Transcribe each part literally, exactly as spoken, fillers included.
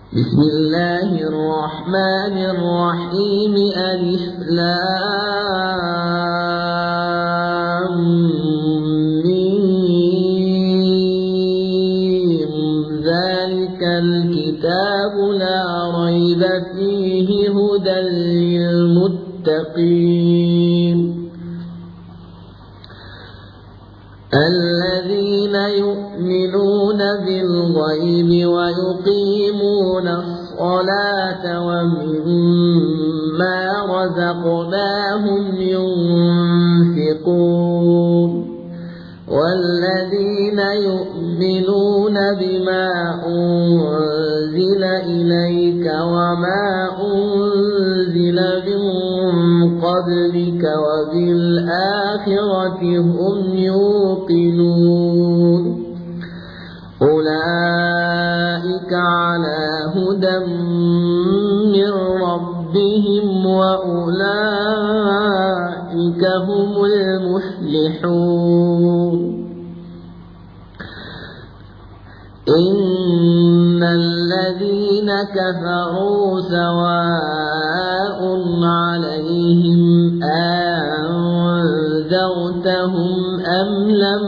بسم الله الرحمن الرحيم. ألف لام ميم. ذلك الكتاب لا ريب فيه هدى للمتقين الذين يؤمنون بالغيب ويقيمون الصلاة ومما رزقناهم ينفقون والذين يؤمنون بما أنزل إليك وما أنزل من قبلك وبالآخرة هم يوقنون أولئك على هدى من ربهم وأولئك هم المفلحون. إن الذين كفروا سواء عليهم أنذرتهم أم لم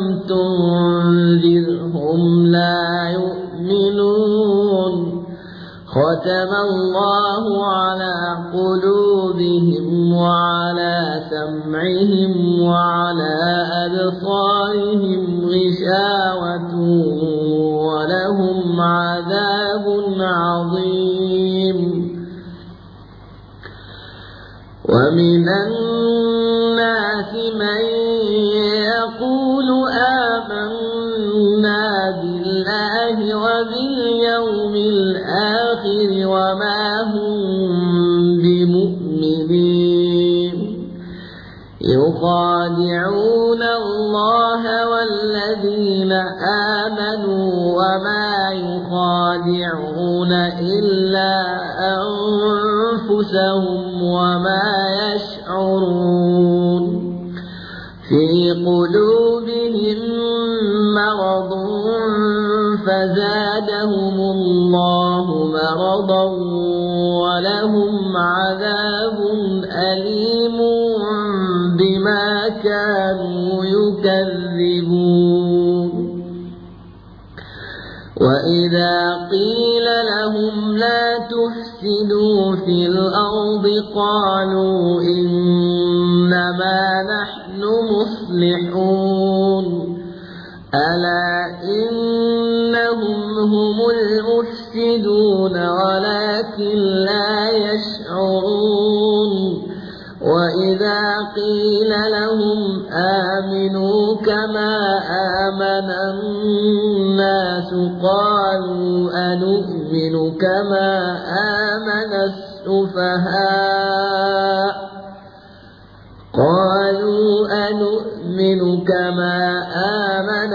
تنذرهم لا يؤمنون. ختم الله على قلوبهم وعلى سمعهم وعلى أبصارهم غشاوة ولهم عذاب عظيم. ومن الناس من يقول آمنا بالله وباليوم الآخر وما هم بمؤمنين يخادعون الله والذين آمنوا وما يخادعون إلا أنفسهم وما يشعرون. في قلوبهم مرض فزادهم الله مرضا ولهم عذاب أليم بما كانوا يكذبون. وإذا قيل لهم لا تفسدوا في الأرض قالوا إنما نحن مصلحون ألا إنهم هم المفسدون ولكن لا يشعرون. وإذا قيل لهم آمنوا كما آمن الناس قالوا أنؤمن كما آمن السفهاء قالوا أنؤمن كما آمن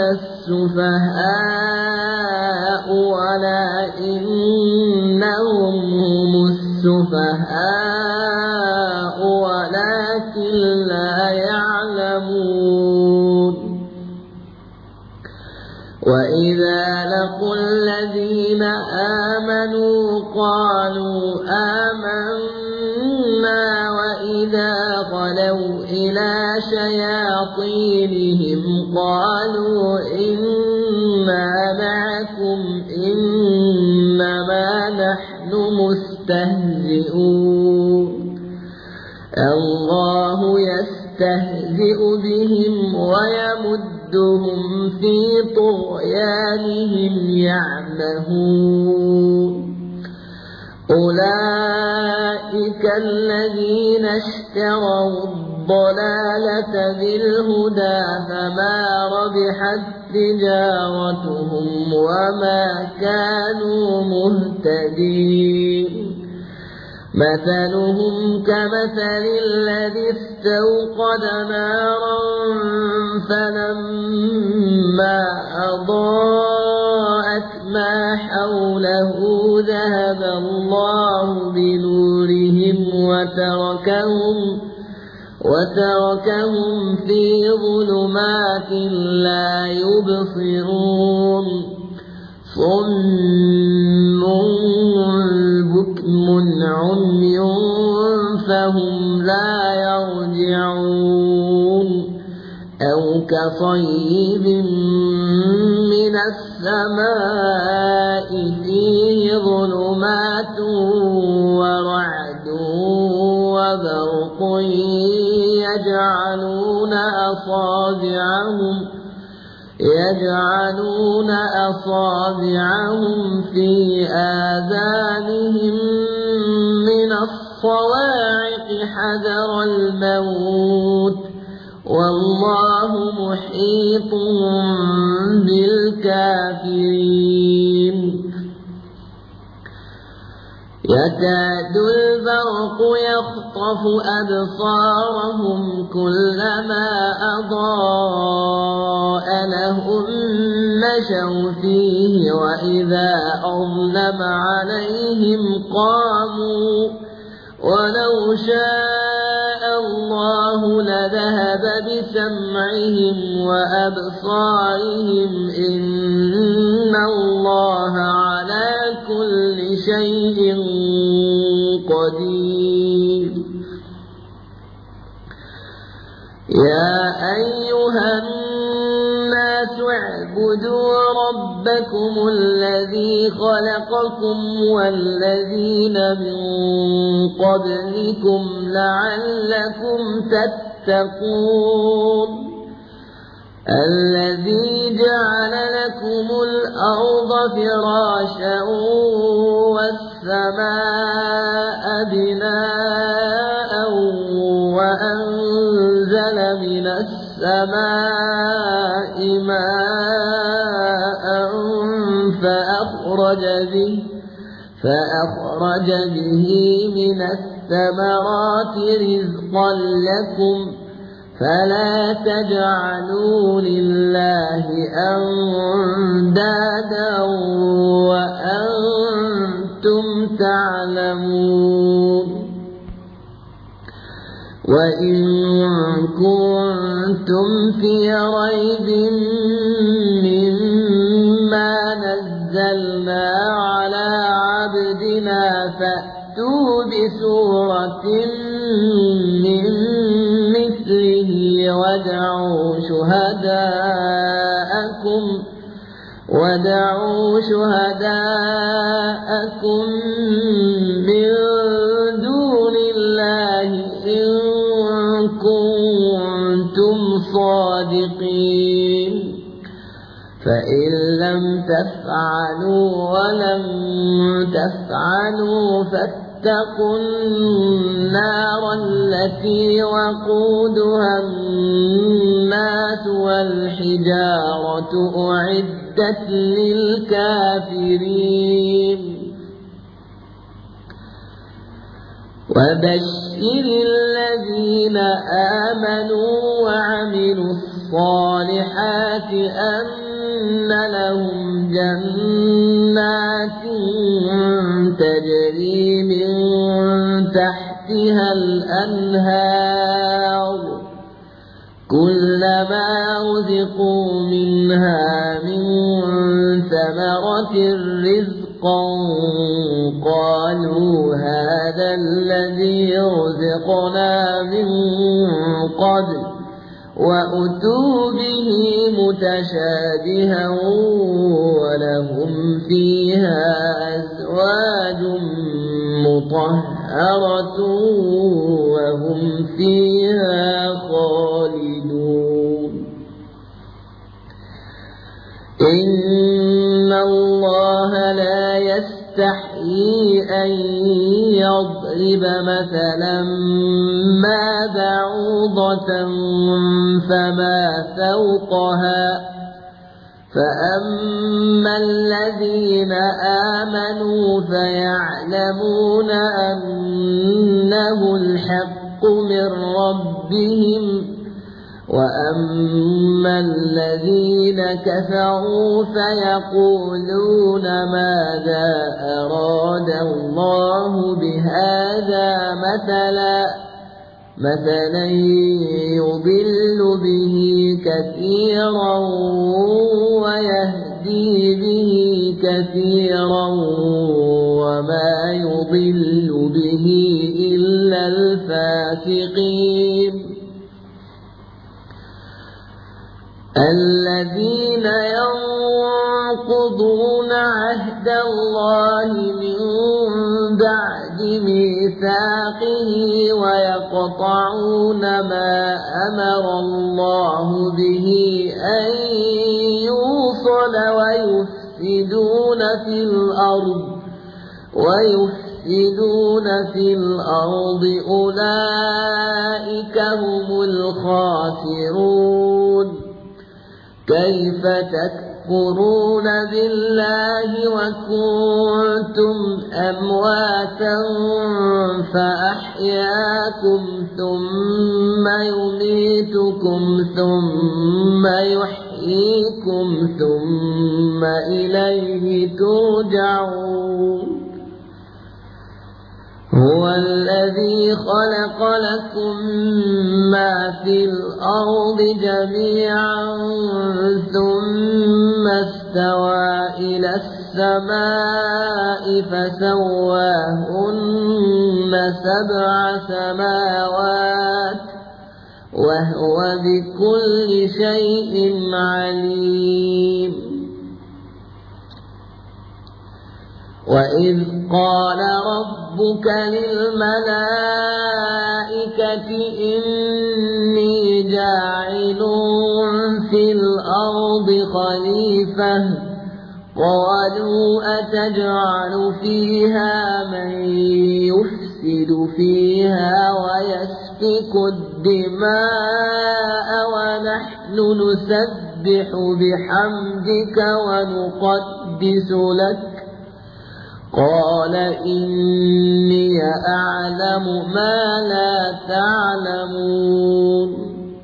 السفهاء ولكنهم هم السفهاء ولكن لا يعلمون. وإذا لقوا الذين آمنوا قالوا آمنا وإذا خلوا إلى شياطينهم قالوا إنا معكم إنما نحن مستهزئون. الله يستهزئ بهم ويمدهم في طغيانهم يعمهون. أولئك الذين اشتروا الضلالة بالهدى فما ربحت تجارتهم وما كانوا مهتدين. مثلهم كمثل الذي استوقد نارا فلما أضاءت ما حوله ذهب الله بنورهم وتركهم وتركهم في ظلمات لا يبصرون صم عمي فهم لا يرجعون أو كصيب من السماء فيه ظلمات ورعد وبرق يجعلون أصابعهم يجعلون أصابعهم في آذانهم من الصواعق حذر الموت والله محيط بالكافرين يكاد البرق يخطف أبصارهم كلما أضاء لهم مشوا فيه وإذا أظلم عليهم قاموا ولو شاء الله لذهب بسمعهم وأبصارهم إن الله على كل شيء قدير يا أيها الناس اعبدوا ربكم الذي خلقكم والذين من قبلكم لعلكم تتقون الذي جعل لكم الأرض فراشا والسماء بناء وأنزل من السماء ماء فأخرج به فأخرج به من الثمرات رزقا لكم فلا تجعلوا لله أندادا وأنتم تعلمون وإن كنتم في ريب مما نزلنا على عبدنا فأتوا بسورة من مثله وادعوا شهداءكم وادعوا شهداءكم من دون الله إن كنتم صادقين فإن لم تفعلوا ولم تفعلوا فاتقوا النار التي وقودها الناس والحجارة أعدت للكافرين وبشر الذين آمنوا وعملوا الصالحات أن لهم جنات تجري من تحتها الأنهار كلما رزقوا منها من ثمرة رزقا قالوا هذا الذي رزقنا من قبل وأتوا به متشابها ولهم فيها أزواج مطهرة وهم فيها خالدون إن الله لا يستحيي أن يضرب مثلا ما بعوضة فما فوقها فأما الذين آمنوا فيعلمون أنه الحق من ربهم وأما الذين كفروا فيقولون ماذا أراد الله بهذا مثلا مثلا يضل به كثيرا ويهدي به كثيرا وما يضل به إلا الفاسقين الذين ينقضون عهد الله من بعد ميثاقه ويقطعون ما أمر الله به أن يوصل ويفسدون في الأرض ويفسدون في الأرض أولئك هم الخاسرون كيف تكفرون بالله وكنتم أمواتا فأحياكم ثم يميتكم ثم يحييكم ثم إليه ترجعون هو الذي خلق لكم ما في الأرض جميعا ثم استوى إلى السماء فسواهن سبع سماوات وهو بكل شيء عليم وإذ قال ربك للملائكة إني جاعل في الأرض خليفة قالوا أتجعل فيها من يفسد فيها ويسفك الدماء ونحن نسبح بحمدك ونقدس لك قال إني أعلم ما لا تعلمون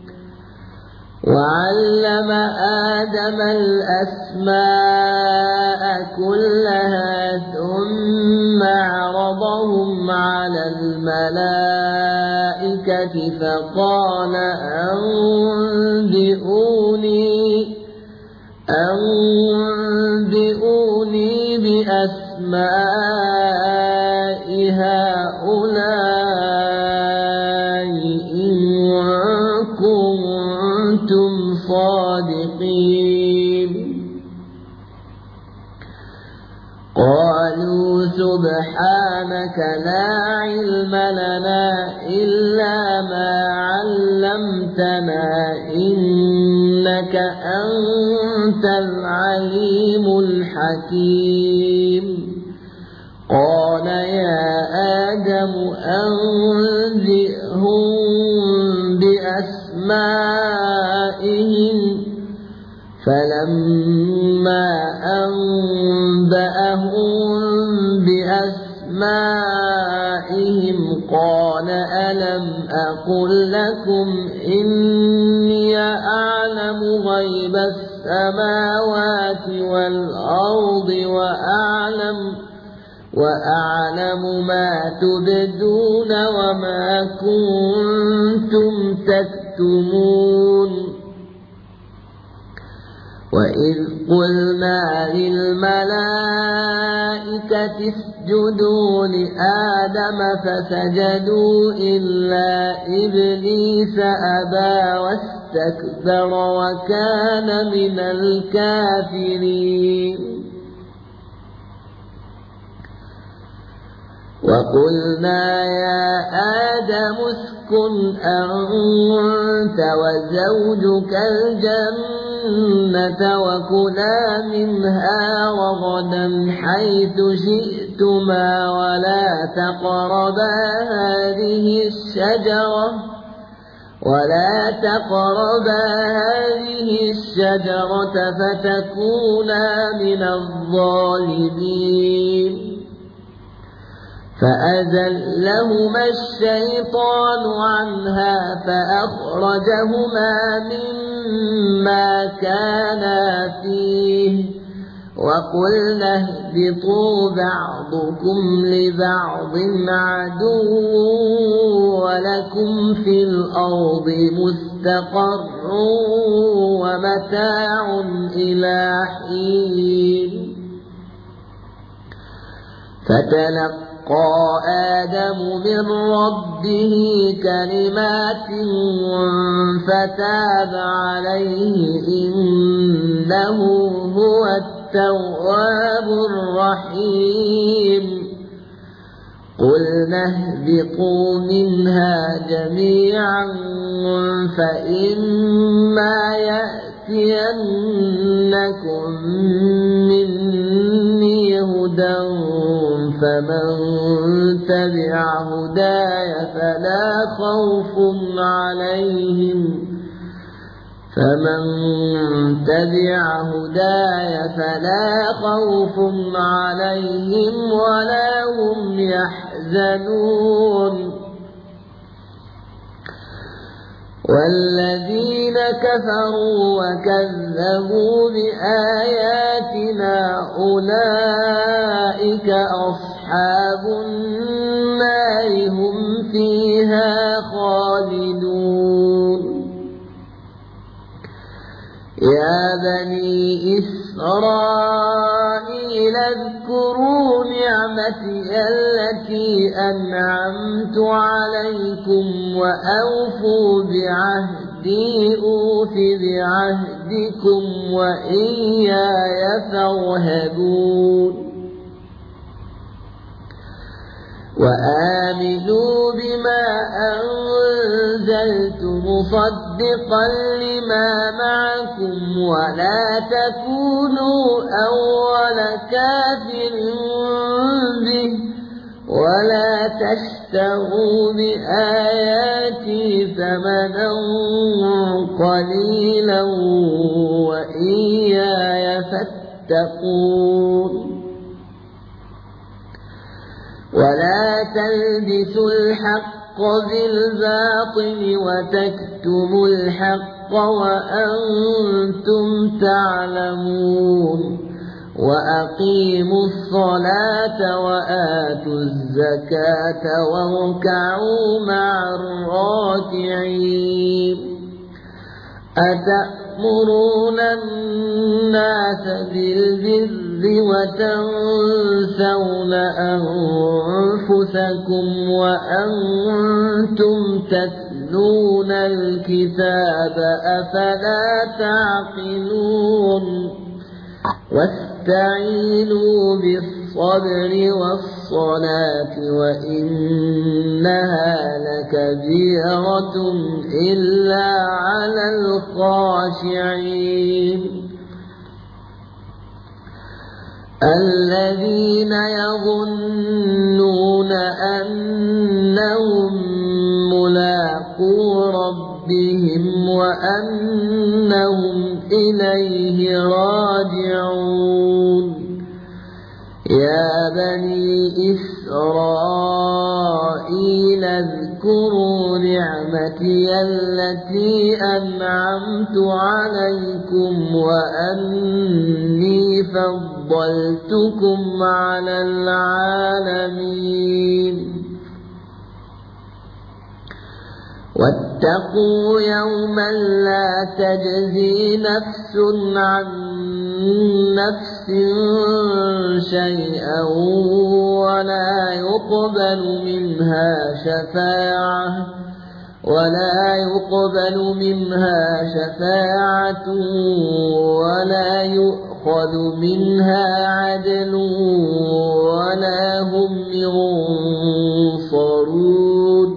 وعلم آدم الأسماء كلها ثم عرضهم على الملائكة فقال أنبئوني أنبئوني بأسماء هؤلاء إن كنتم صادقين قالوا سبحانك لا علم لنا إلا ما علمتنا إنك أنت العليم الحكيم قال يا آدم أنبئهم بأسمائهم فلما أنبأهم بأسمائهم قال ألم أقل لكم إني أعلم غيب السماوات والأرض وأعلم وأعلم ما تبدون وما كنتم تكتمون وإذ قلنا للملائكة اسجدوا لآدم فسجدوا إلا إبليس أبى واستكبر وكان من الكافرين وقلنا يا آدم اسكن أنت وزوجك الجنة وكلا منها رغدا حيث شئتما ولا تقربا هذه الشجرة ولا تقربا هذه الشجرة فتكونا من الظالمين فأزلهما الشيطان عنها فأخرجهما مما كانا فيه وقلنا اهبطوا بعضكم لبعض عدو ولكم في الأرض مستقر ومتاع إلى حين فتلقى فتلقى آدم من ربه كلمات فتاب عليه إنه هو التواب الرحيم قلنا اهبطوا منها جميعا فإما يأتينكم مني هدى فمن تبع هداي فلا خوف عليهم فمن تبع هداي فلا خوف عليهم ولا هم يحزنون والذين كفروا وكذبوا بآياتنا أولئك أصحاب النار هم فيها خالدون يا بني إسرائيل اذكروا نعمتي التي أنعمت عليكم وأوفوا بعهدي أوف بعهدكم وإياي فارهبون وآمنوا بما أنزلت مصدقا لما معكم ولا تكونوا أول كافر به ولا تشتروا بآياتي ثمنا قليلا وإياي فاتقون ولا تلبسوا الحق بالباطل وتكتموا الحق وأنتم تعلمون وأقيموا الصلاة وآتوا الزكاة واركعوا مع الراكعين أتأمرون الناس بالبر وتنسون أنفسكم وأنتم تتلون الكتاب أفلا تعقلون واستعينوا بالصبر والصلاة وإنها لكبيرة إلا على الخاشعين الذين يظنون أنهم ملاقو ربهم وأنهم إليه راجعون يا بني إسرائيل اذكروا نعمتي التي أنعمت عليكم وأني فضلتكم على العالمين واتقوا يوما لا تجزي نفس عن نفس شيئا ولا يقبل منها شفاعة ولا يقبل منها شفاعة ولا يؤخذ منها عدل ولا هم ينصرون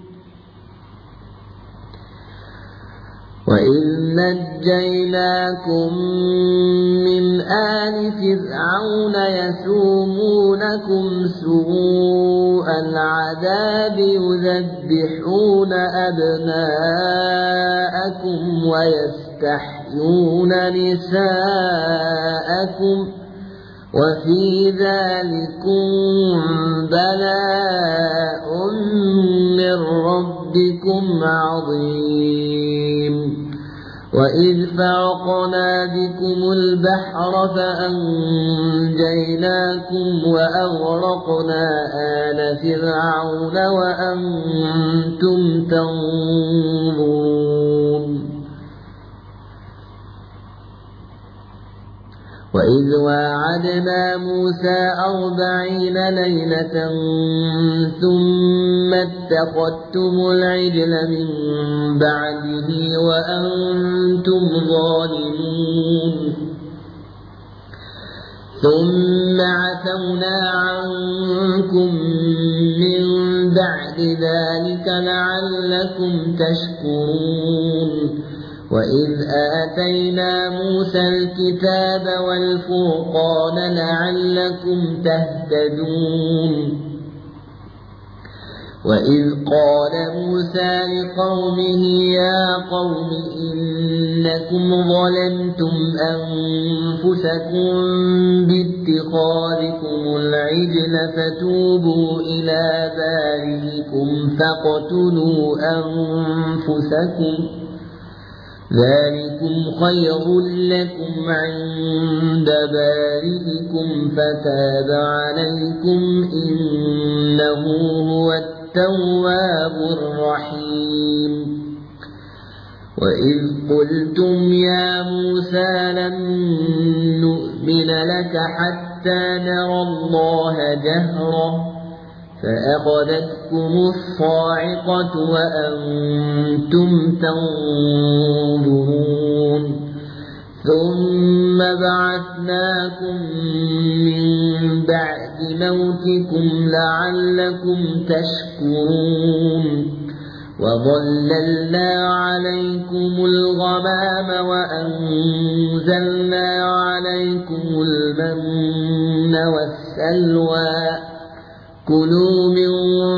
وإذ نجيناكم من آل فرعون يسومونكم سوء العذاب يذبحون أبناءكم ويستحيون نساءكم وفي ذلكم بلاء من ربكم عظيم وإذ فرقنا بكم البحر فأنجيناكم وأغرقنا آل فرعون وأنتم تنظرون وإذ واعدنا موسى أربعين ليلة ثم اتخذتم العجل من بعده وأنتم ظالمون ثم عفونا عنكم من بعد ذلك لعلكم تشكرون وإذ آتينا موسى الكتاب والفرقان لعلكم تهتدون وإذ قال موسى لقومه يا قوم إنكم ظلمتم أنفسكم باتخاذكم العجل فتوبوا إلى بارئكم فاقتلوا أنفسكم ذلكم خير لكم عند بارئكم فتاب عليكم إنه هو التواب الرحيم وإذ قلتم يا موسى لن نؤمن لك حتى نرى الله جهرة فأخذتكم الصاعقة وأنتم تنظرون ثم بعثناكم من بعد موتكم لعلكم تشكرون وظللنا عليكم الغمام وأنزلنا عليكم المن والسلوى كلوا من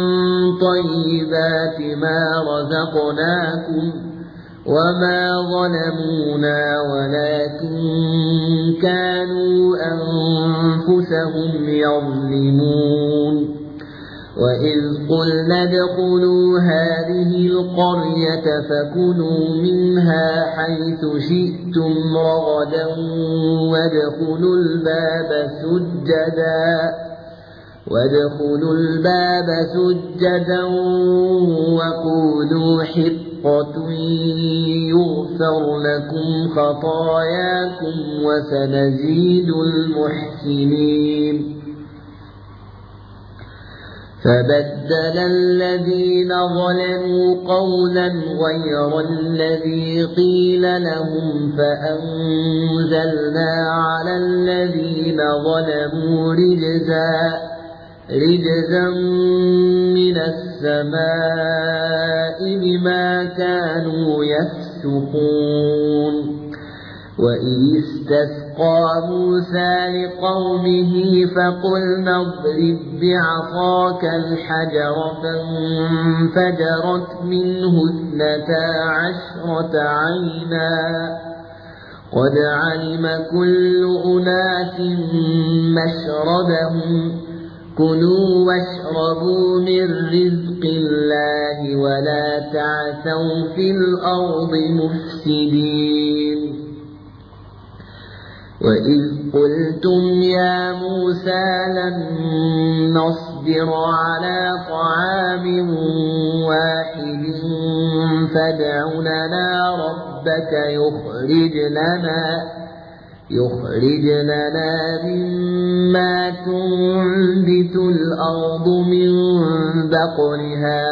طيبات ما رزقناكم وما ظلمونا ولكن كانوا أنفسهم يظلمون وإذ قلنا ادخلوا هذه القرية فكلوا منها حيث شئتم رغدا وادخلوا الباب سجدا وادخلوا الباب سجدا وقولوا حطة يغفر لكم خطاياكم وسنزيد المحسنين فبدل الذين ظلموا قولا غير الذي قيل لهم فأنزلنا على الذين ظلموا رجزا رجزا من السماء بما كانوا يفسقون وإذ استسقى موسى لقومه فقلنا اضرب بعصاك الحجر فانفجرت منه اثنتا عشرة عينا قد علم كل أناس مشربهم كلوا واشربوا من رزق الله ولا تعثوا في الأرض مفسدين وإذ قلتم يا موسى لن نصبر على طعام واحد فادع لنا ربك يخرج لنا يخرج لنا مما تنبت الأرض من بقلها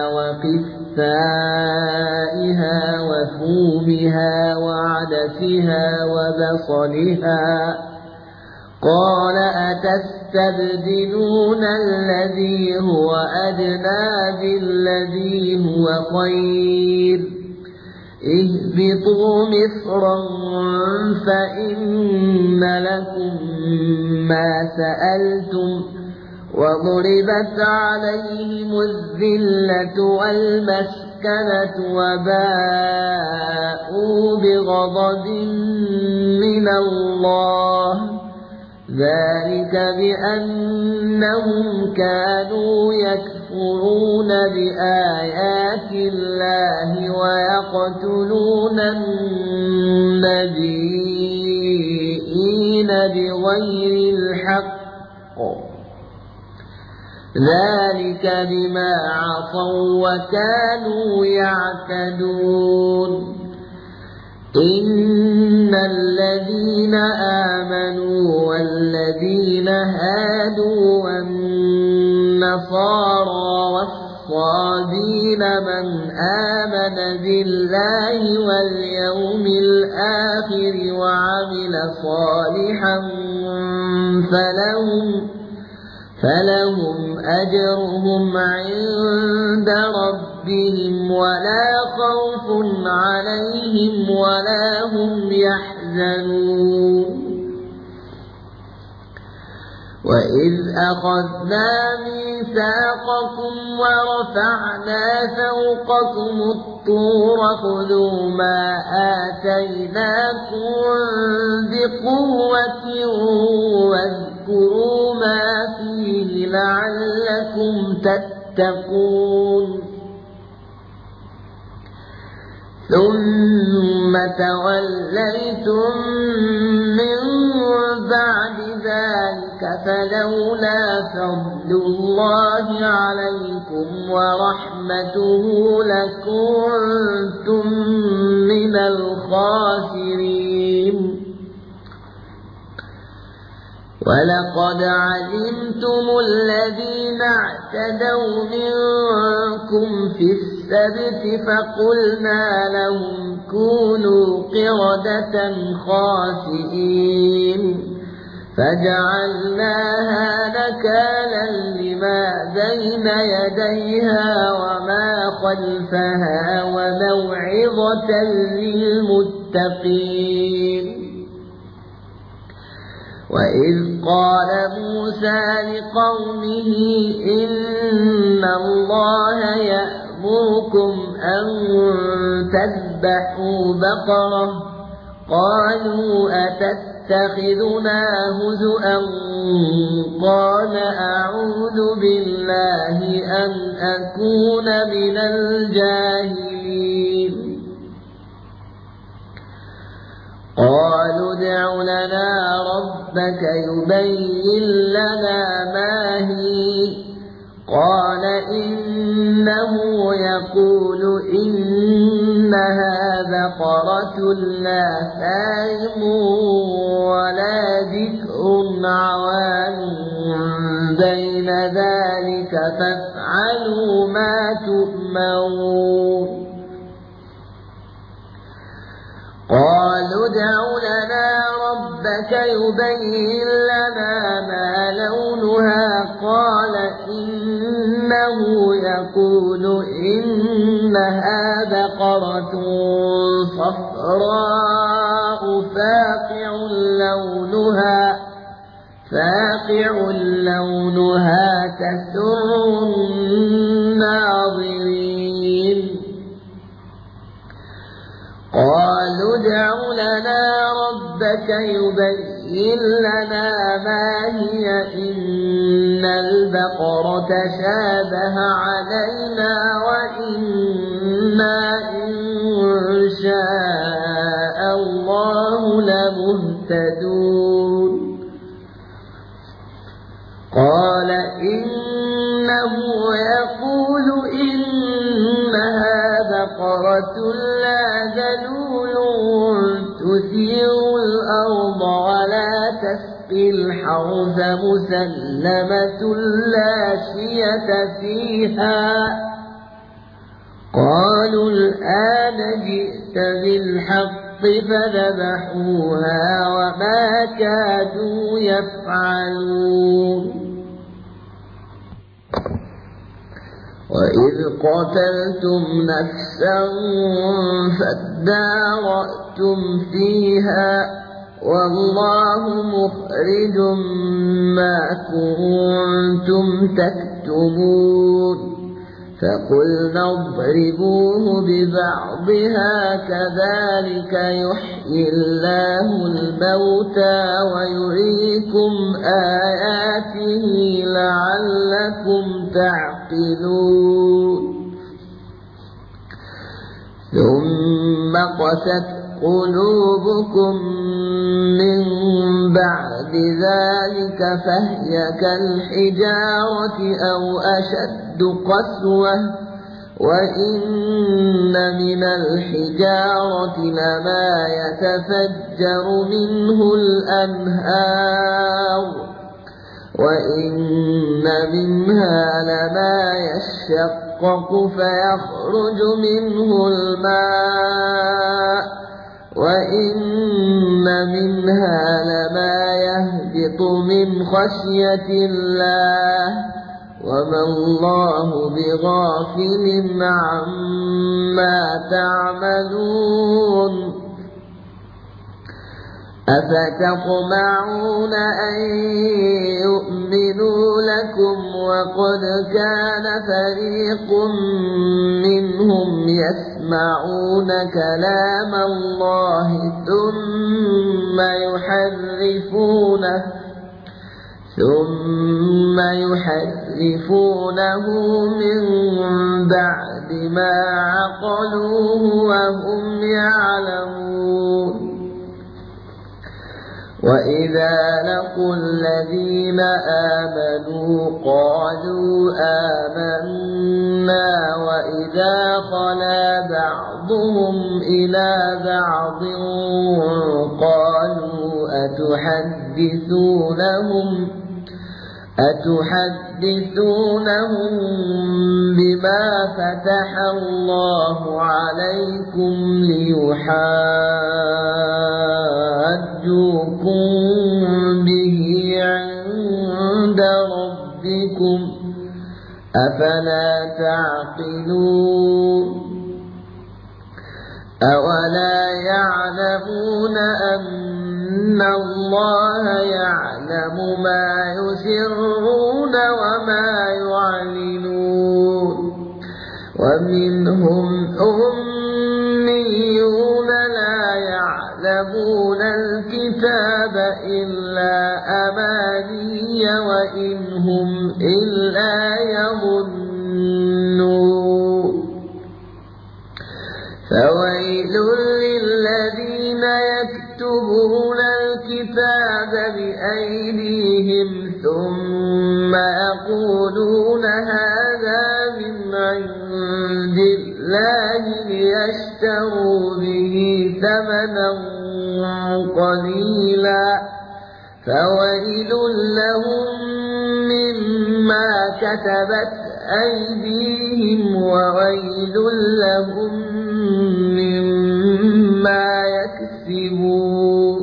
وقثائها وفومها وعدسها وبصلها قال أتستبدلون الذي هو أدنى بالذي هو خير اهبطوا مصرا فإن لكم ما سألتم وضربت عليهم الذلة والمسكنة وباءوا بغضب من الله ذلك بأنهم كانوا يكفرون بآيات الله ويقتلون النبيين بغير الحق ذلك بما عصوا وكانوا يعتدون إن إن الذين آمنوا والذين هادوا والنصارى والصابين من آمن بالله واليوم الآخر وعمل صالحا فلهم فلهم أجرهم عند ربهم ولا خوف عليهم ولا هم يحزنون وإذ أخذنا ميثاقكم ورفعنا فوقكم الطور خذوا ما آتيناكم بقوة واذكروا ما فيه لعلكم تتقون ثم توليتم من بعد ذلك فلولا فضل الله عليكم ورحمته لكنتم من الخاسرين ولقد علمتم الذين اعتدوا منكم في السبت فقلنا لهم كونوا قردة خاسئين فجعلناها نكالا لما بين يديها وما خلفها وموعظة للمتقين وإذ قال موسى لقومه إن الله يأمركم أن تذبحوا بقرة قالوا أتتخذنا هزؤا قال أعوذ بالله أن أكون من الجاهلين قالوا ادع لنا ربك يبين لنا ما هي قال إنه يقول إنها بقرة لا فارغ ولا بكر عوان بين ذلك فافعلوا ما تؤمرون قالوا ادع لنا ربك يبين لنا ما لونها قال إنه يقول إنها بقرة صفراء فاقع لونها فاقع لونها تسر الناظرين قالوا ادع لنا ربك يبين لنا ما هي إن البقرة شابه علينا وإنا إن شاء الله لمهتدون قال إنه يقول إنها بقرة لا ذلول تثير الأرض ولا تسقي الحرث مسلمة لا شية فيها قالوا الآن جئت بالحق فذبحوها وما كادوا يفعلون وإذ قتلتم نفسا فادارأتم فيها والله مخرج ما كنتم تكتمون فقلنا اضربوه ببعضها كذلك يحيي الله الموتى ويريكم آياته لعلكم تعقلون ثم قست قلوبكم من بعد ذلك فهي كالحجارة أو أشد قسوة وإن من الحجارة لما يتفجر منه الأنهار وإن منها لما يشقق فيخرج منه الماء وإن منها لما يهبط من خشية الله وما الله بغافل عما تعملون أفتطمعون أن يؤمنوا لكم وقد كان فريق منهم يسمعون كلام الله ثم يحرفونه ثم يحرفونه من بعد ما عقلوه وهم يعلمون وإذا لقوا الذين آمنوا قالوا آمنا وإذا خلا بعضهم إلى بعض قالوا أتحدثونهم أتحدثونهم بما فتح الله عليكم ليحاجوكم به عند ربكم أفلا تعقلون أولا يعلمون أن الله يعلم ما يسرون وما يعلنون ومنهم أميون لا يعلمون الكتاب إلا أماني وإن هم إلا يظنون فويل للذين يكتبون الكتاب بأيديهم ثم يقولون هذا من عند الله ليشتروا به ثمنا قليلا فويل لهم مما كتبت أيديهم وويل لهم مما يكسبون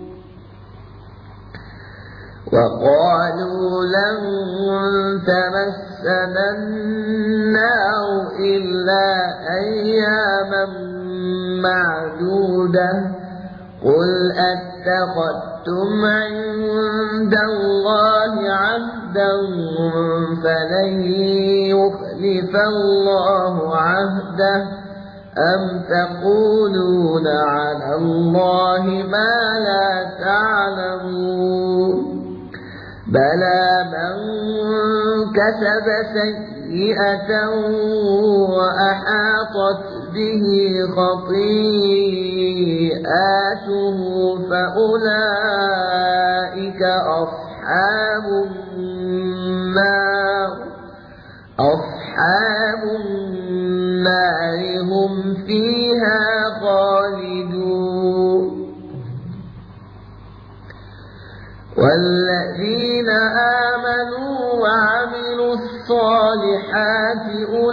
وقالوا لن تمسنا النار إلا أياما معدودة قل أتخذتم عند الله عهدا فلن يخلف الله عهده أم تقولون على الله ما لا تعلمون بلى من كسب سيئة وأحاطت به خطيئاته فأولئك أصحاب النار أصحاب النار هم فيها خالدون والذين آمنوا وعملوا الصالحات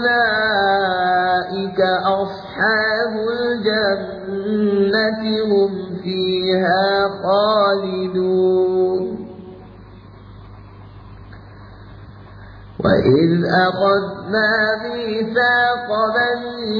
أولئك أصحاب الجنة هم فيها خالدون وإذ أخذنا ميثاق بني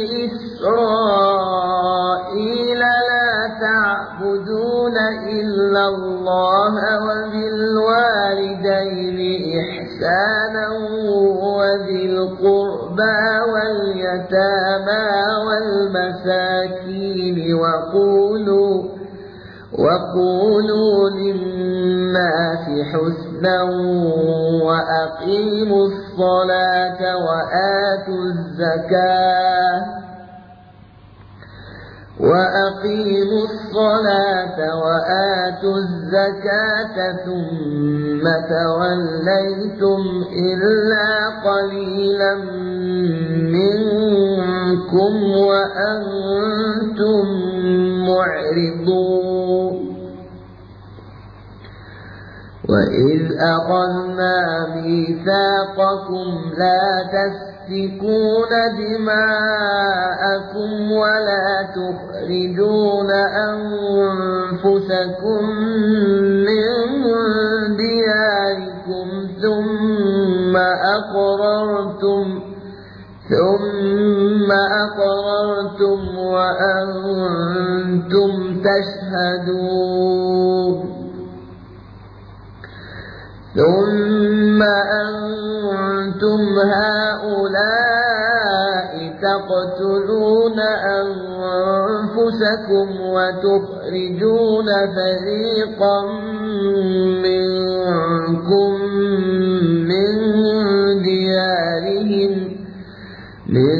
إسرائيل لا تعبدون إلا الله وبالوالدين إحسانا وذي القربى واليتامى والمساكين وقولوا وقولوا للناس حسنا وأقيموا الصلاة وآتوا الزكاة وأقيموا الصلاة وآتوا الزكاة ثم توليتم إلا قليلا منكم عنكم وأنتم معرضون وإذ أخذنا ميثاقكم لا تسفكون دماءكم ولا تخرجون أنفسكم من دياركم ثم أقررتم ثم أقررتم وأنتم تشهدون ثم أنتم هؤلاء تقتلون أنفسكم وتخرجون فريقا منكم من ديارهم من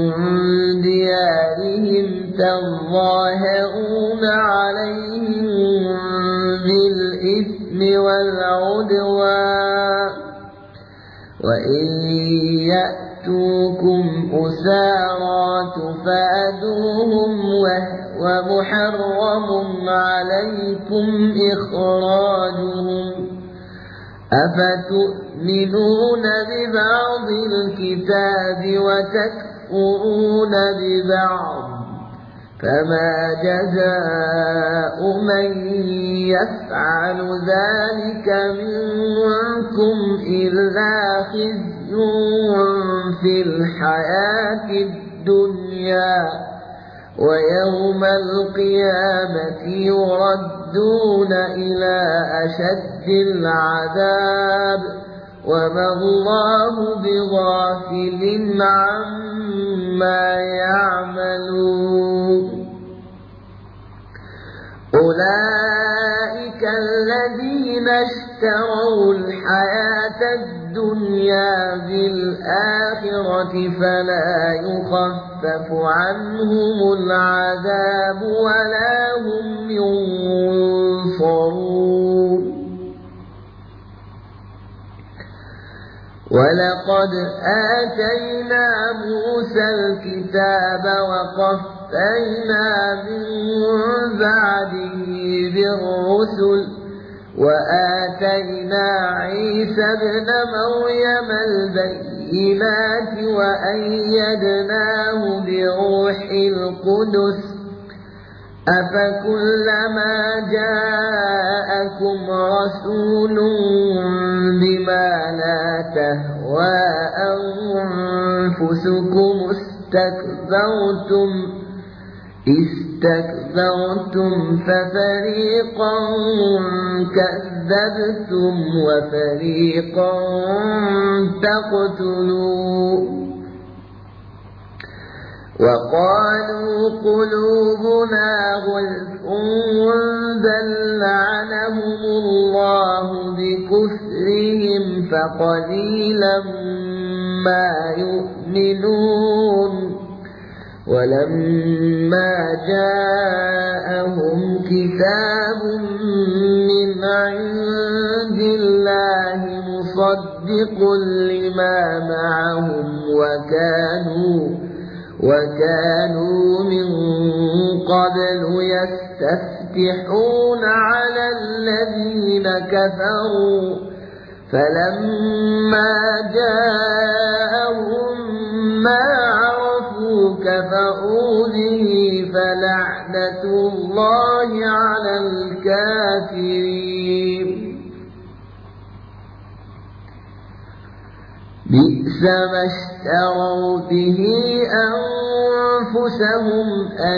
ديارهم تظاهرون عليهم بالإثم والعدوان وإن يأتوكم أسارى تفادوهم وهو محرم عليكم إخراجهم أفتؤمنون ببعض الكتاب وتكفرون ببعض فما جزاء من يفعل ذلك منكم إلا خزي في الحياة الدنيا ويوم القيامة يردون إلى أشد العذاب وما الله بغافل عما يعملون أولئك الذين اشتروا الحياة الدنيا بالآخرة فلا يخفف عنهم العذاب ولا هم ينصرون ولقد آتينا موسى الكتاب وقفينا من بعده بالرسل وآتينا عيسى ابن مريم البينات وأيدناه بروح القدس أفكلما جاءكم رسول بما لا تهوى أنفسكم استكبرتم استكبرتم ففريقا كذبتم وفريقا تقتلون وقالوا قلوبنا غلف بل لعنهم الله بكفرهم فقليلا ما يؤمنون ولما جاءهم كتاب من عند الله مصدق لما معهم وكانوا وكانوا من قبل يستفتحون على الذين كفروا فلما جاءهم ما عرفوا كفروا به فلعنة الله على الكافرين بئس ما اشتروا به أنفسهم أن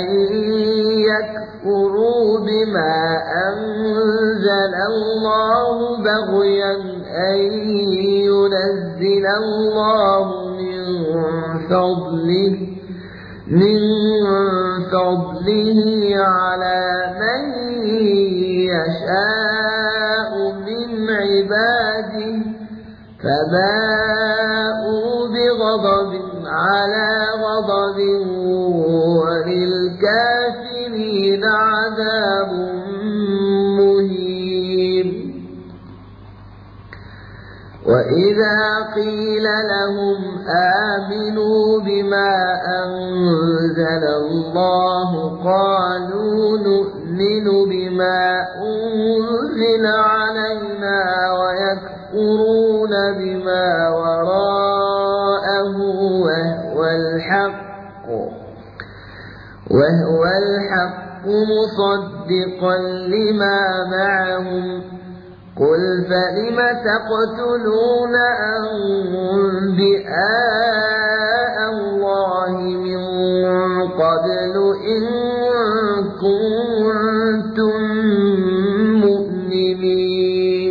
يكفروا بما أنزل الله بغيا أن ينزل الله من فضله من فضله على من يشاء من عباده فباءوا بغضب على غضب وللكافرين عذاب مهين وإذا قيل لهم آمنوا بما أنزل الله قالوا نؤمن بما أنزل علينا ويكفرون بما وراءه وهو الحق وهو الحق مصدقا لما معهم قل فلم تقتلون أنبياء الله من قبل إن كنتم مؤمنين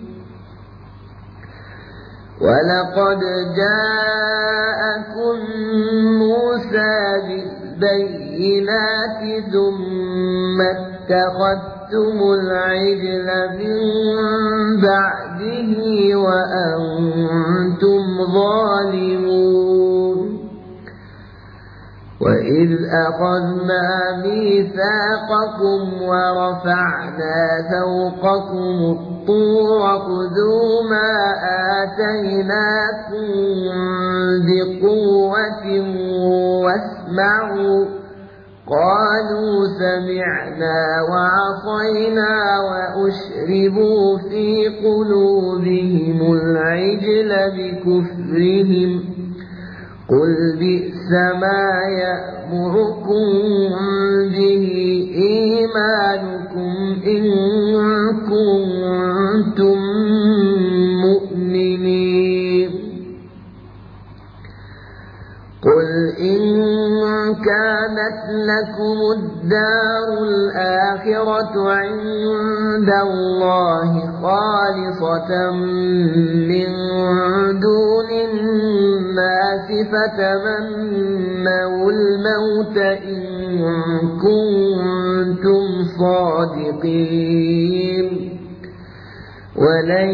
ولقد جاءكم موسى بالبينات ثم اتخذتم العجل من بعده وأنتم ظالمون وإذ أخذنا ميثاقكم ورفعنا فوقكم الطور خذوا ما آتيناكم بقوة واسمعوا قالوا سمعنا وعصينا وأشربوا في قلوبهم العجل بكفرهم قل بئس ما يأمركم به إيمانكم إن كنتم مؤمنين قل إن كانت لكم الدار الآخرة عند الله خالصة من دون الناس فتمنوا الموت إن كنتم صادقين ولن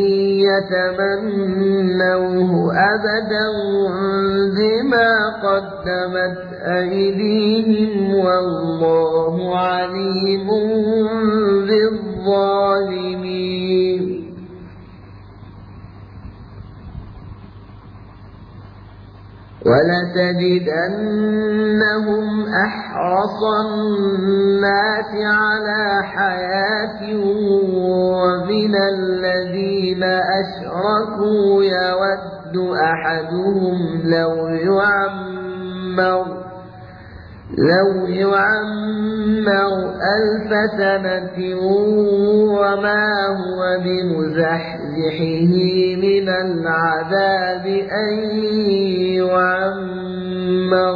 يتمنوه أبدا بما قدمت أيديهم والله عليم بالظالمين ولتجدنهم أحرص الناس على حياة ومن الذين أشركوا يود أحدهم لو يعمر لو يعمر ألف سنة وما هو بمزحزحه من العذاب أن يعمر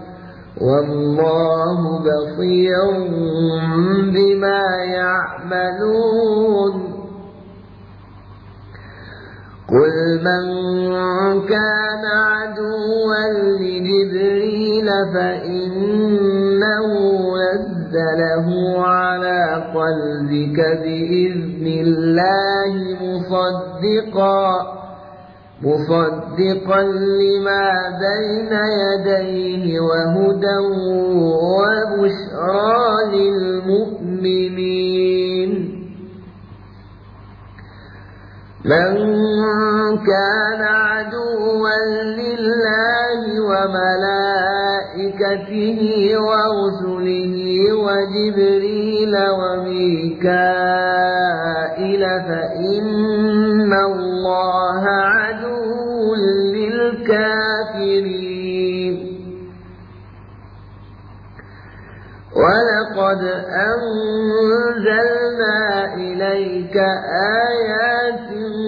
والله بصير بما يعملون قل من كان عدوا لجبريل فإنه نزله على قلبك بإذن الله مصدقا مصدقا لما بين يديه وهدى وبشرى للمؤمنين من كان عدوا لله وملائكته ورسله وجبريل وميكائيل فإن الله عدو للكافرين ولقد أنزلنا إليك آيات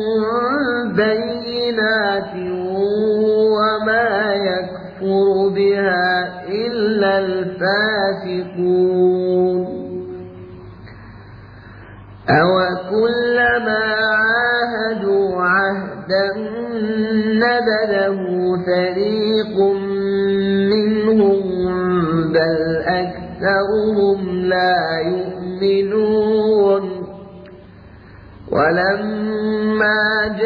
بينات وما يكفر بها إلا الفاسقون أوكلما عاهدوا عهدا نبذه فريق منهم بل أكثرهم لا يؤمنون ولما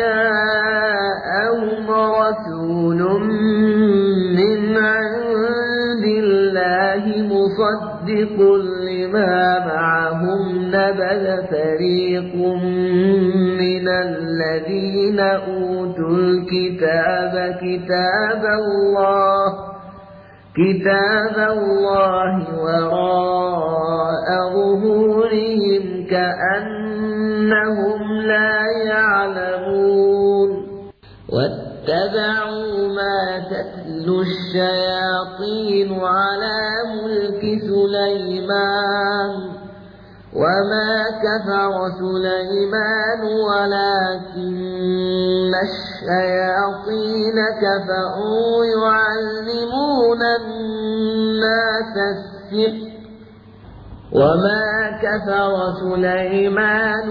جاءهم رسول من عند الله مصدق لما معهم نبذ فريق من الذين أوتوا الكتاب كتاب الله كتاب الله وراء ظهورهم كأنهم لا يعلمون واتبعوا ما تتلو الشياطين على ملك سليمان وما كفر سليمان ولكن الشياطين كفروا يعلمون الناس السحر وما كفر سليمان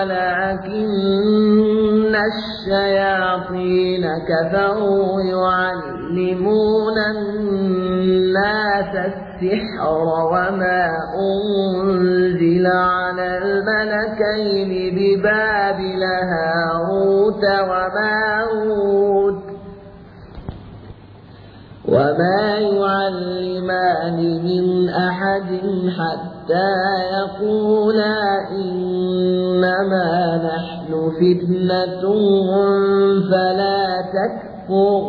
ولكن الشياطين كفروا يعلمون الناس السحر وما أنزل على الملكين ببابل هاروت وماروت وما يعلمان من أحد حتى يقولا إنما نحن فتنة فلا تكفر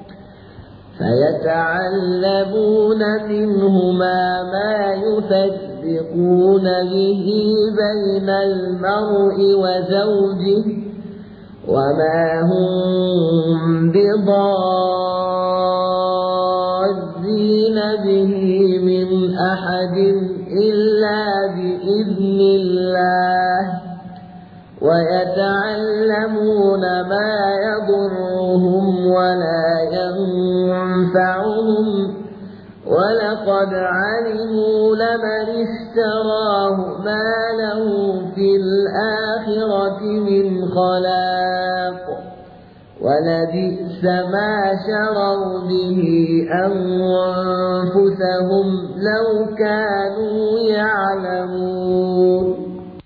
فيتعلمون منهما ما يفرقون به بين المرء وزوجه وما هم بضارين به من أحد إلا بإذن الله ويتعلمون ما يضرهم ولا ينفعهم ولقد علموا لمن اشتراه ما له في الآخرة من خلاق ولبئس ما شروا به أنفسهم لو كانوا يعلمون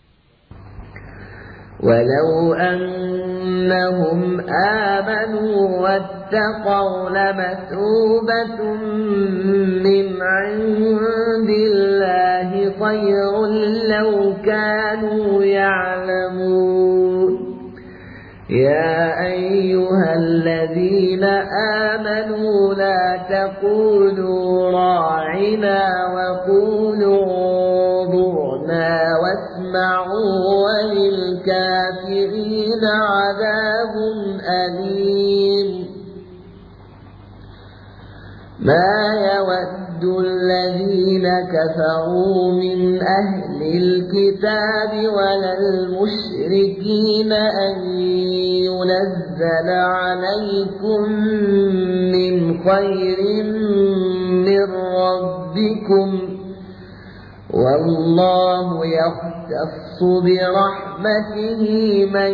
ولو أنهم آمنوا واتقوا لمثوبة من عند الله خير لو كانوا يعلمون يا أيها الذين آمنوا لا تقولوا راعنا وقولوا انظرنا واسمعوا وللكافرين عذاب أليم ما يود الذين كفروا من أهل الكتاب ولا المشركين أن ينزل عليكم من خير من ربكم والله يختص برحمته من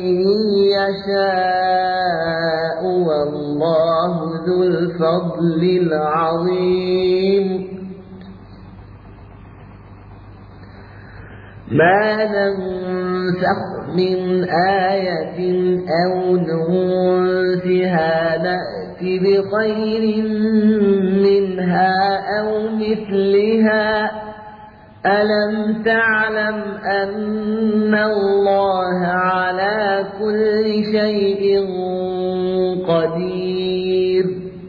يشاء والله ذو الفضل العظيم ما ننسخ من آية أو ننسها نأت بخير منها أو مثلها ألم تعلم أن الله على كل شيء قدير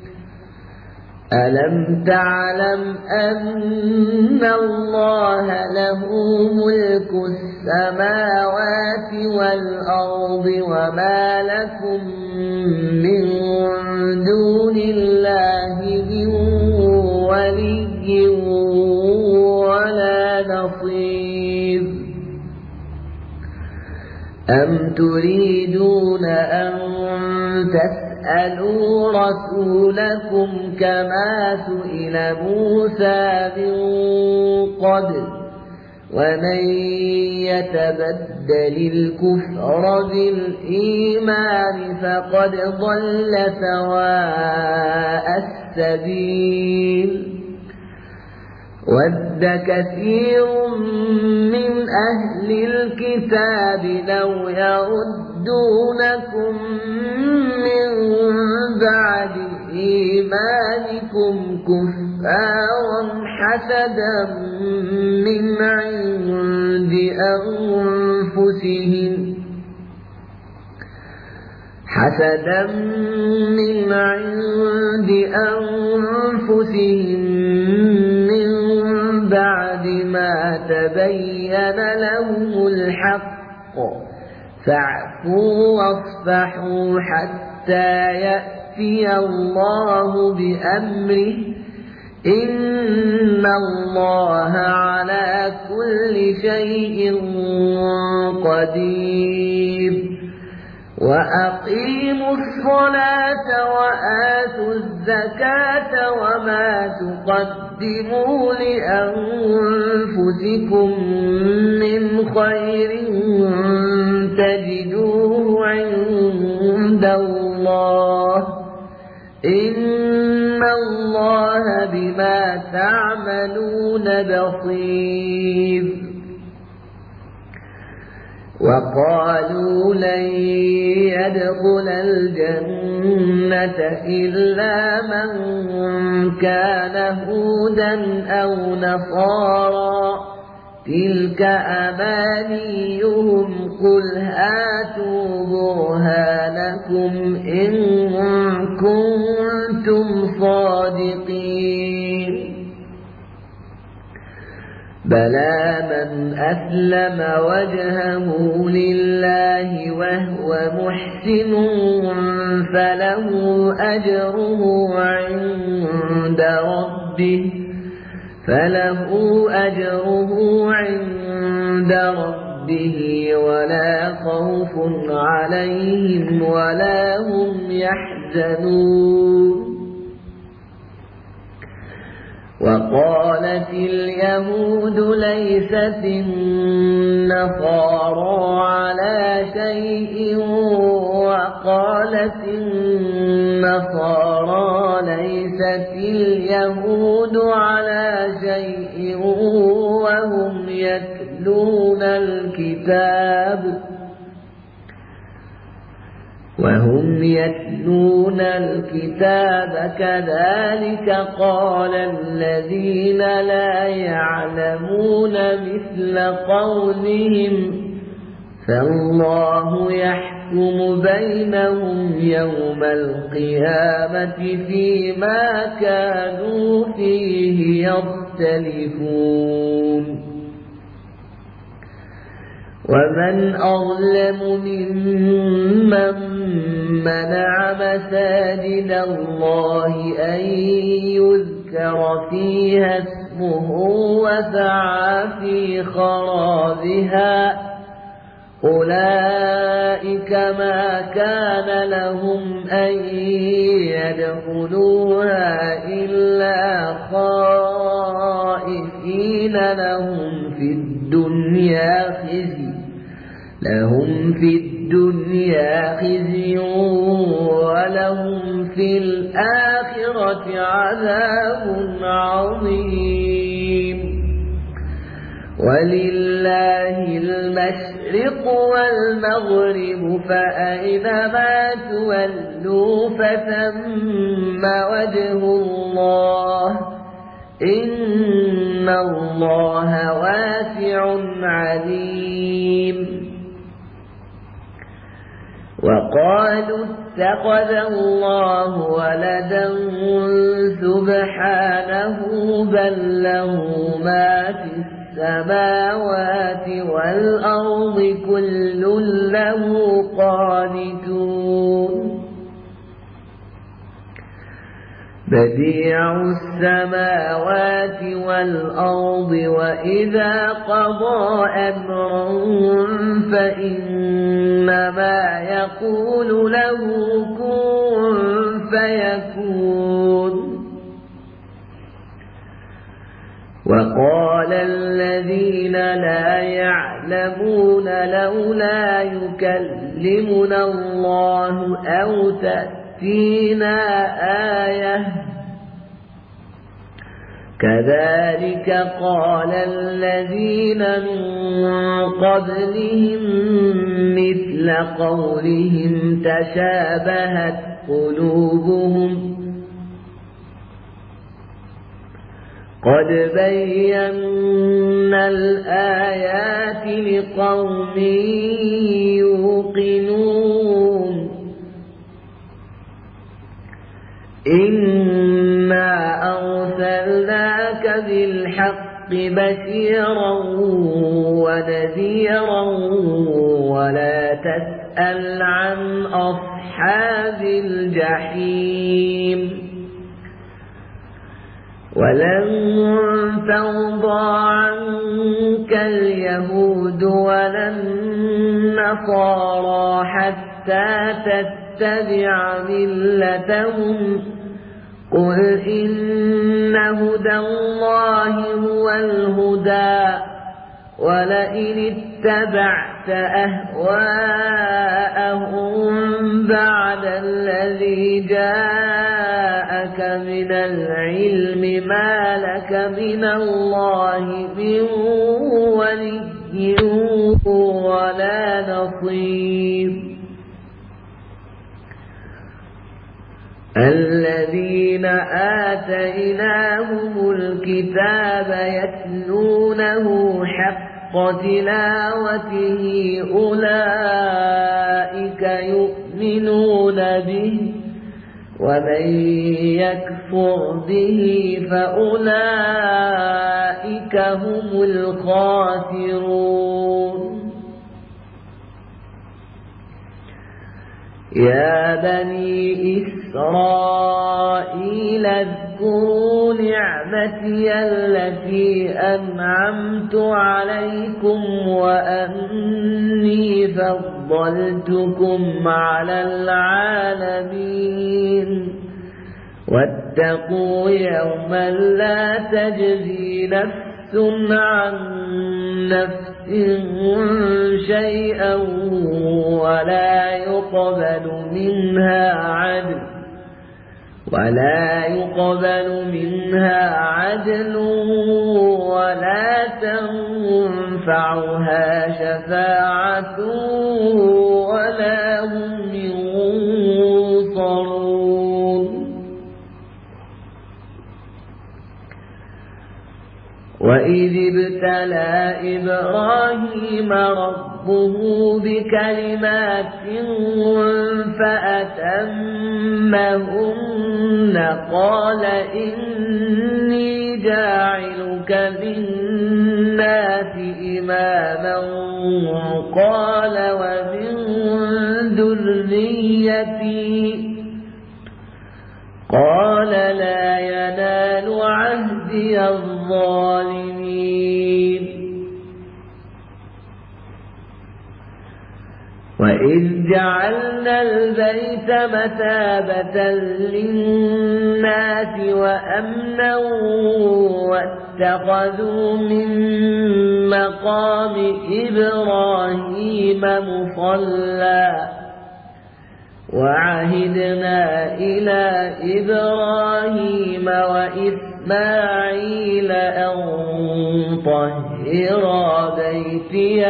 ألم تعلم أن الله له ملك السماوات والأرض وما لكم من دون الله من ولي ولا نصير أم تريدون أن تسألوا رسولكم كما سئل موسى من قبل ومن يتبدل الكفر بالإيمان فقد ضل سواء السبيل ود كثير من أهل الكتاب لو يردونكم من بعد إيمانكم كفارا حسدا من عند أنفسهم حسدا من عند أنفسهم من بعد ما تبين لهم الحق فاعفوا واصفحوا حتى يأتي الله بأمره إن الله على كل شيء قدير وأقيموا الصلاة وآتوا الزكاة وما تقدموا لأنفسكم من خير تجدوه عند الله إن الله بما تعملون بصير وقالوا لن يدخل الجنة إلا من كان هودا أو نصارى تلك أمانيهم قل هاتوا برهانكم إن كنتم صادقين بلى من أسلم وجهه لله وهو محسن فله أجره عند ربه فله أجره عند ربه ولا خوف عليهم ولا هم يحزنون وقالت اليهود ليست النصارى على شيء وقالت النصارى ليست اليهود على شيء وهم يتلون الكتاب وهم يتلون الكتاب كذلك قال الذين لا يعلمون مثل قولهم فالله يحكم بينهم يوم القيامة فيما كانوا فيه يختلفون ومن أظلم ممن منع مساجد الله أن يذكر فيها اسمه وسعى في خرابها أولئك ما كان لهم أن يدخلوها إلا خائفين لهم في الدنيا خزي لهم في الدنيا خزي ولهم في الآخرة عذاب عظيم ولله المشرق والمغرب فأينما تولوا فثم وجه الله إن الله واسع عليم وقالوا اتخذ الله ولدا سبحانه بل له ما في السماوات والأرض كل له قانتون بديع السماوات والأرض وإذا قضى أمرا فإنما يقول له كن فيكون وقال الذين لا يعلمون لولا يكلمنا الله أو تأتينا آية كذلك قال الذين من قبلهم مثل قولهم تشابهت قلوبهم قد بينا الآيات لقوم يوقنون إنا أرسلناك بالحق بشيرا ونذيرا ولا تسأل عن أصحاب الجحيم ولن ترضى عنك اليهود ولا النصارى حتى تتبع ملتهم قل إن هدى الله هو الهدى ولئن اتبعت أهواءهم بعد الذي جاءك من العلم ما لك من الله من ولي ولا نصير الذين آتيناهم الكتاب يتلونه حق تلاوته أولئك يؤمنون به ومن يكفر به فأولئك هم الخاسرون يا بني إسرائيل اذكروا نعمتي التي أنعمت عليكم وأني فضلتكم على العالمين واتقوا يوما لا تجزي نفس عن نفس شيئا ولا يقبل منها عدل ولا يقبل منها عدل ولا تنفعها شفاعة ولا هم ينصرون وإذ ابتلى إبراهيم ربه بكلمات فأتمهن قال إني جاعلك للناس إماما قال ومن ذريتي قال لا ينال عهدي الظالمين وإذ جعلنا البيت مثابة للناس وأمنا واتخذوا من مقام إبراهيم مصلى وعهدنا إلى إبراهيم وإسماعيل أن طهرا بيتي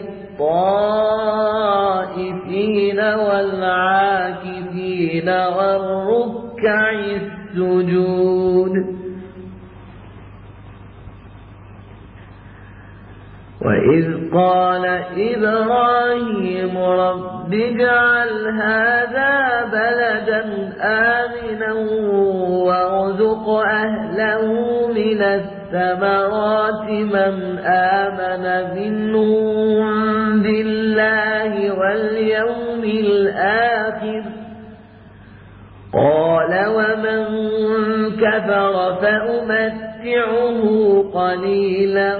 للطائفين والعاكفين والركع السجود وإذ قال إبراهيم رب اجعل هذا بلدا آمنا وارزق أهله من الثمرات من آمن منهم بالله واليوم الآخر قال ومن كفر فأمتعه قليلا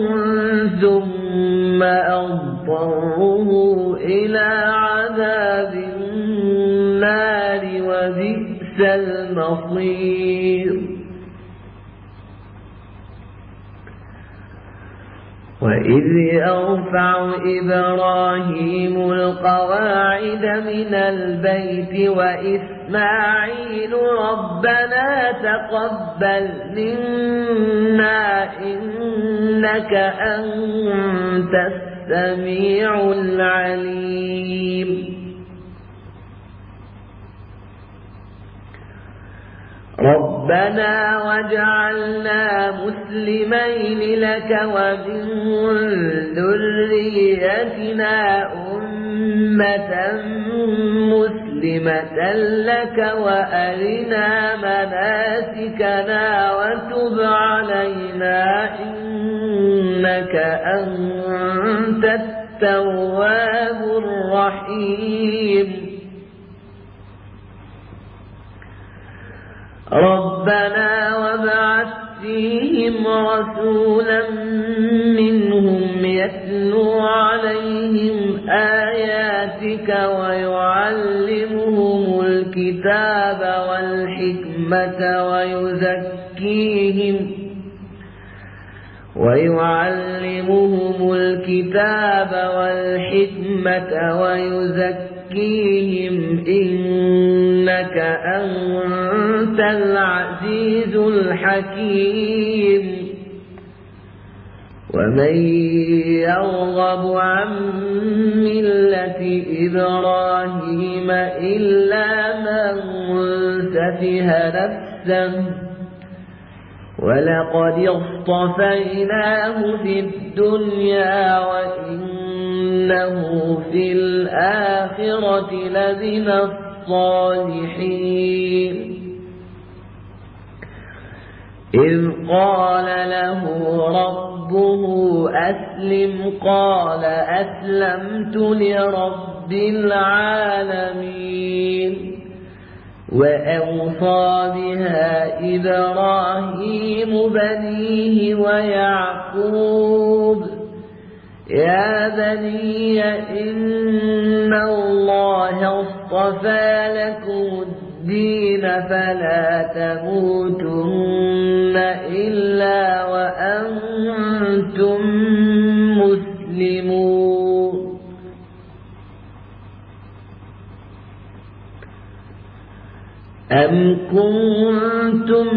ثم أضطره إلى عذاب النار وبئس المصير وإذ يرفع إبراهيم القواعد من البيت وإسماعيل ربنا تقبل منا إنك أنت السميع العليم ربنا واجعلنا مسلمين لك ومن ذريتنا أمة أمة مسلمة لك وأرنا مناسكنا وتب علينا إنك أنت التواب الرحيم ربنا وابعث فيهم رسولا منهم يتلو عليهم آياتك ويعلمهم الكتاب والحكمة ويزكيهم ويعلمهم الكتاب والحكمة ويزكيهم إنك أنت العزيز الحكيم ومن يرغب عن ملة إبراهيم إلا من سفه نفسه ولقد اصطفيناه في الدنيا وإنه في الآخرة لمن الصالحين إذ قال له ربه أسلم قال أسلمت لرب العالمين وأوصى بها إبراهيم بنيه ويعقوب يا بني إن الله اصطفى لكم الدين فلا تموتن إلا وأنتم مسلمون أم كنتم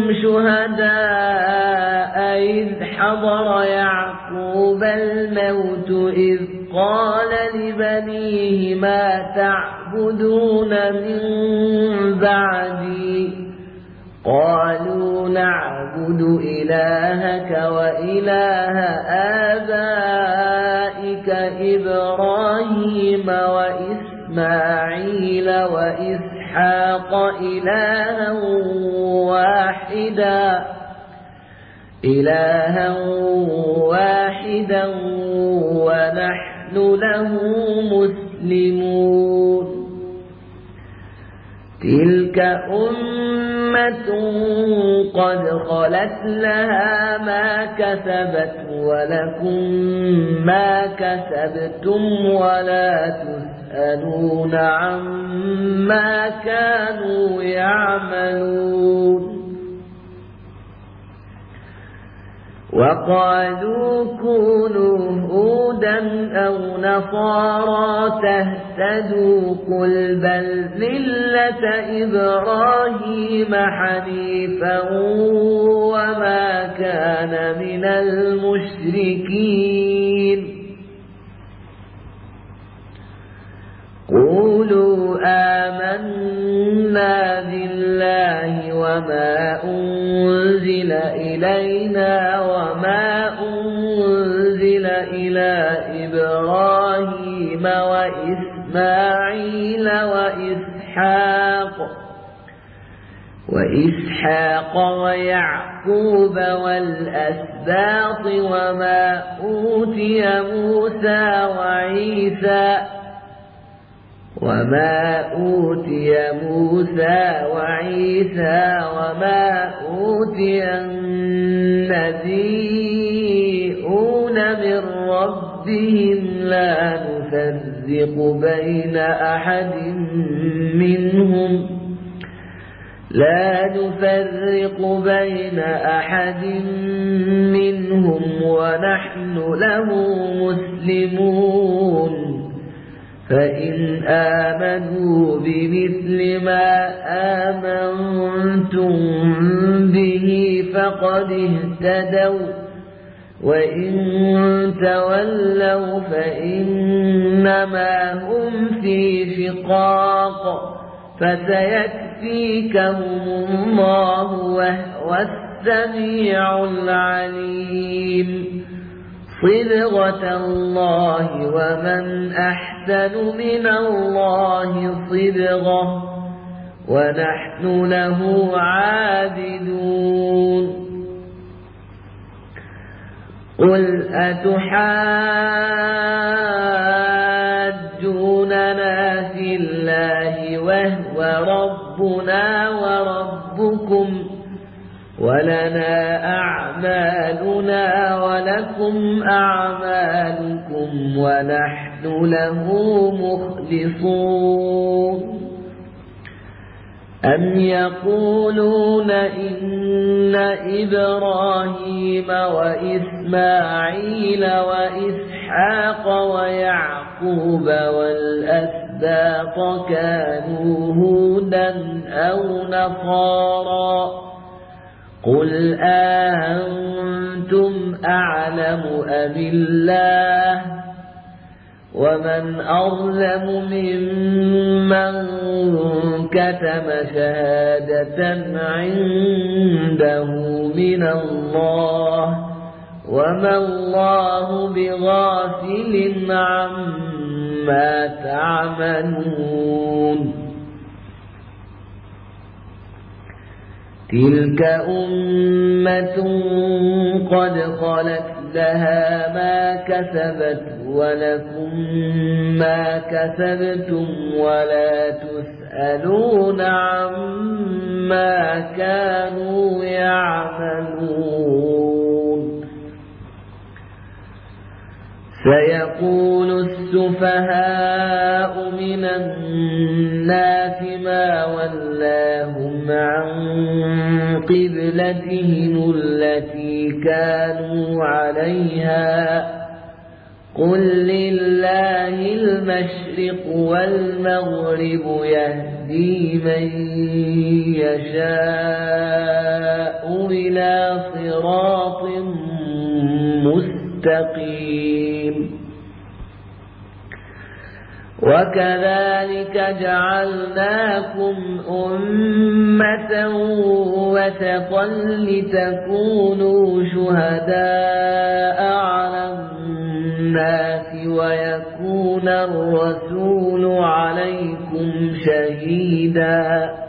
شهداء إذ حضر يعقوب الموت إذ قال لبنيه ما تعبدون من بعدي قالوا نعبد إلهك وإله آبائك إبراهيم وإسماعيل وإسحاق إلها واحدا إلها واحدا ونحن له مسلمون تلك أمة قد خلت لها ما كسبت ولكم ما كسبتم ولا تسألون عما كانوا يعملون وقالوا كونوا هودا أو نصارى تهتدوا قل بل ملة إبراهيم حنيفا وما كان من المشركين قولوا آمنا بالله وما أنزل إلينا وما أنزل إلى إبراهيم وإسماعيل وإسحاق وإسحاق ويعقوب والأسباط وما أوتي موسى وعيسى وما أوتي موسى وعيسى وما أوتي النبيون من ربهم لا نفرق بين أحد منهم لا نفرق بين أحد منهم ونحن له مسلمون فإن آمنوا بمثل ما آمنتم به فقد اهتدوا وإن تولوا فإنما هم في شقاق فسيكفيكهم الله وهو السميع العليم صبغة الله ومن أحسن من الله صبغة ونحن له عابدون قل أتحاجوننا في الله وهو ربنا وربكم ولنا أعمالنا ولكم أعمالكم ونحن له مخلصون أم يقولون إن إبراهيم وإسماعيل وإسحاق ويعقوب والأسباط كانوا هودا أو نصارى قل أأنتم أعلم أم الله ومن أظلم ممن كتم شهادة عنده من الله وما الله بغافل عما تعملون تلك أمة قد خلت لها ما كسبت ولكم ما كسبتم ولا تسألون عما كانوا يعملون سيقول السفهاء من الناس ما ولاهم عن قبلتهم التي كانوا عليها قل لله المشرق والمغرب يهدي من يشاء إلى صراط مستقيم وكذلك جعلناكم أمة وسطا لتكونوا شهداء على الناس ويكون الرسول عليكم شهيدا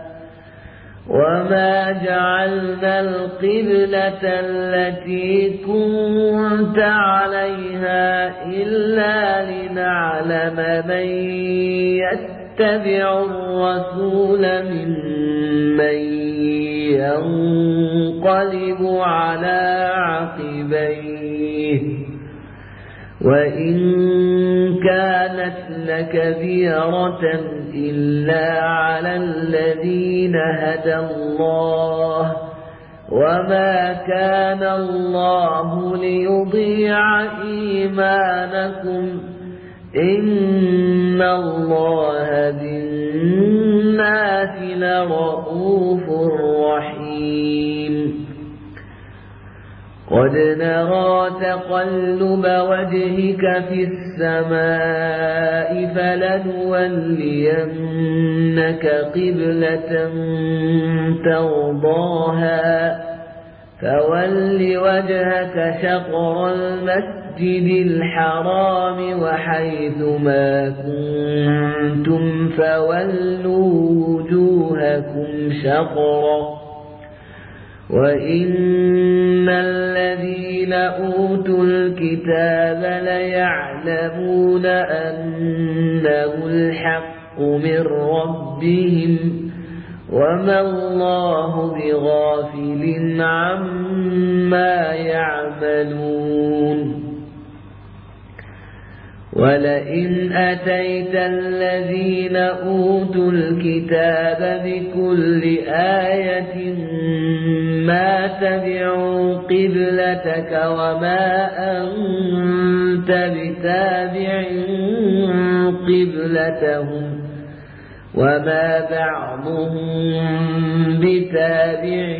وما جعلنا القبلة التي كنت عليها إلا لنعلم من يتبع الرسول ممن ينقلب على عقبيه وإن كانت لكبيرة إلا على الذين هدى الله وما كان الله ليضيع إيمانكم إن الله بالناس لرؤوف رحيم قد نرى تقلب وجهك في السماء فلنولينك قبلة ترضاها فول وجهك شطر المسجد الحرام وحيث ما كنتم فولوا وجوهكم شطره وإن الذين أوتوا الكتاب ليعلمون أنه الحق من ربهم وما الله بغافل عما يعملون ولئن أتيت الذين أوتوا الكتاب بكل آية ما تبعوا قبلتك وما أنت بتابع قبلتهم وما بعضهم بتابع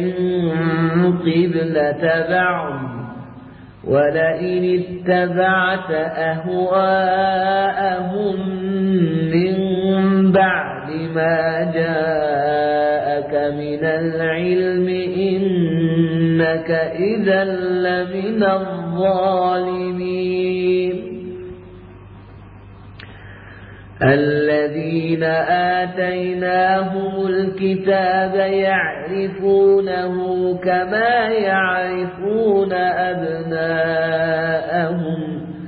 قبلة بعض ولئن اتبعت أهواءهم من بعد ما جاءك جاءك من العلم إنك إذا لمن الظالمين. الذين آتيناهم الكتاب يعرفونه كما يعرفون أبناءهم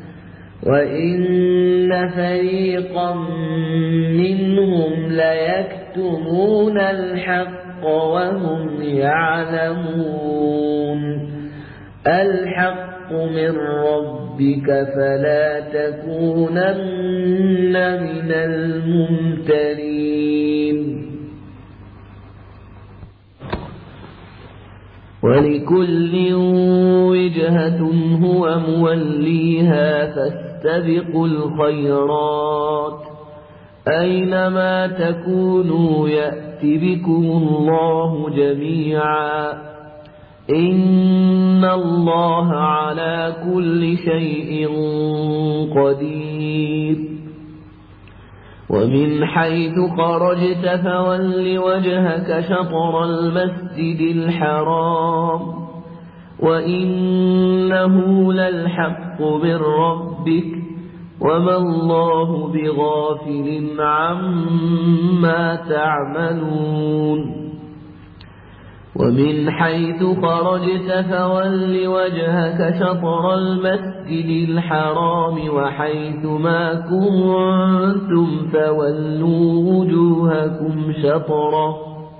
وإن فريقا منهم ليكتمون الحق وهم يعلمون. الحق من ربك فلا تكونن من الممترين. ولكل وجهة هو موليها فاستبقوا الخيرات أينما تكونوا يأت بكم الله جميعا إن الله على كل شيء قدير. ومن حيث خرجت فول وجهك شطر المسجد الحرام وإنه للحق من ربك وما الله بغافل عما تعملون. ومن حيث خرجت فول وجهك شطر المسجد الحرام وحيث ما كنتم فولوا وجوهكم شطره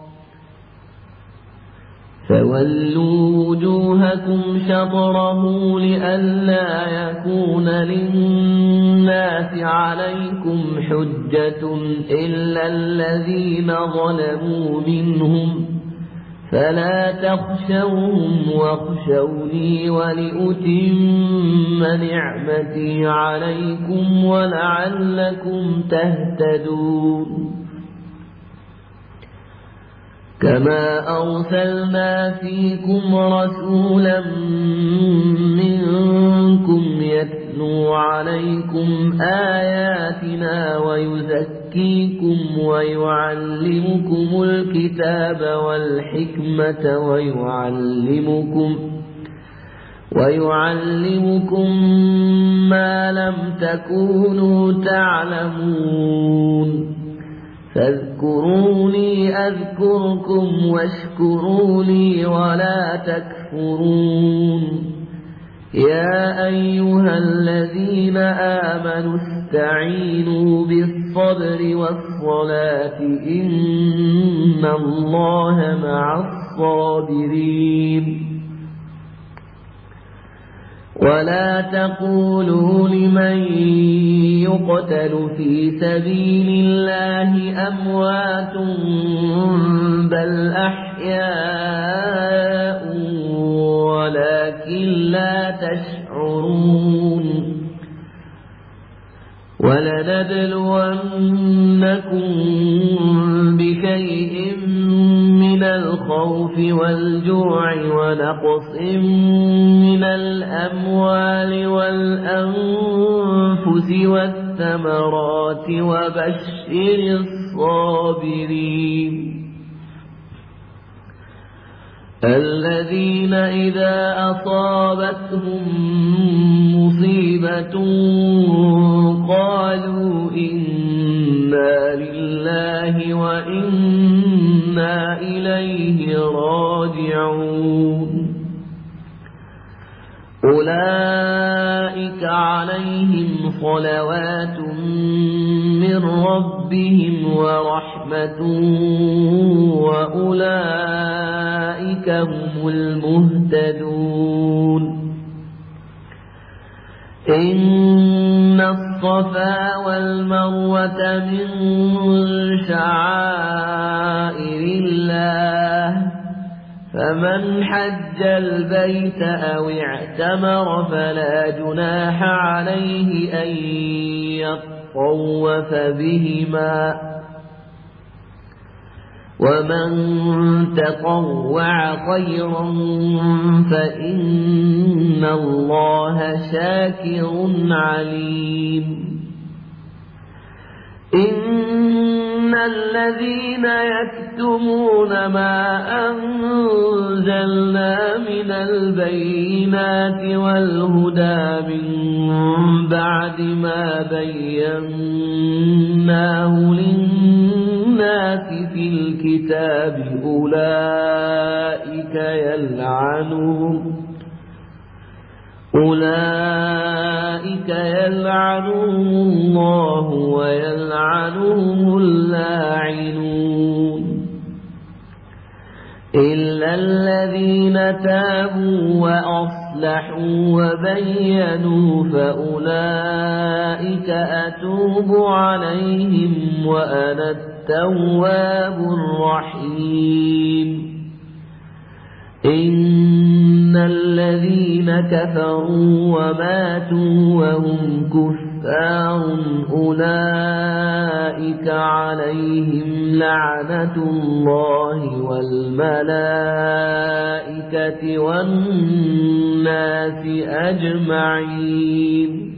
فولوا وجوهكم شطره لئلا يكون للناس عليكم حجة إلا الذين ظلموا منهم فلا تخشوهم واخشوني ولأتم نعمتي عليكم ولعلكم تهتدون. كما أرسلنا فيكم رسولا منكم يتلو عليكم آياتنا ويزكيكم ويعلمكم الكتاب والحكمة ويعلمكم ويعلمكم ما لم تكونوا تعلمون. فاذكروني أذكركم واشكروا لي ولا تكفرون. يا أيها الذين آمنوا استعينوا بالصبر والصلاة إن الله مع الصابرين. ولا تقولوا لمن يقتل في سبيل الله أموات بل أحياء ولكن لا تشعرون. ولنبلونكم بشيء من الخوف والجوع ونقص من الأموال والأنفس والثمرات وبشر الصابرين الذين إذا أصابتهم مصيبة قالوا إنا لله وإنا إليه راجعون. أولئك عليهم صلوات من ربهم ورحمة وأولئك هم المهتدون. إن الصفا والمروة من شعائر الله فمن حج البيت أو اعتمر فلا جناح عليه أن يطوف بهما ومن تطوع خيرا فإن الله شاكر عليم. إن الذين يكتبون يكتمون ما أنزلنا من البينات والهدى من بعد ما بيناه للناس في الكتاب أولئك يلعنهم أولئك يلعنهم الله ويلعنهم اللاعنون إلا الذين تابوا وأصلحوا وبينوا فأولئك أتوب عليهم وأنا التواب الرحيم إن الذين كفروا وماتوا وهم كفار أولئك عليهم لعنة الله والملائكة والناس أجمعين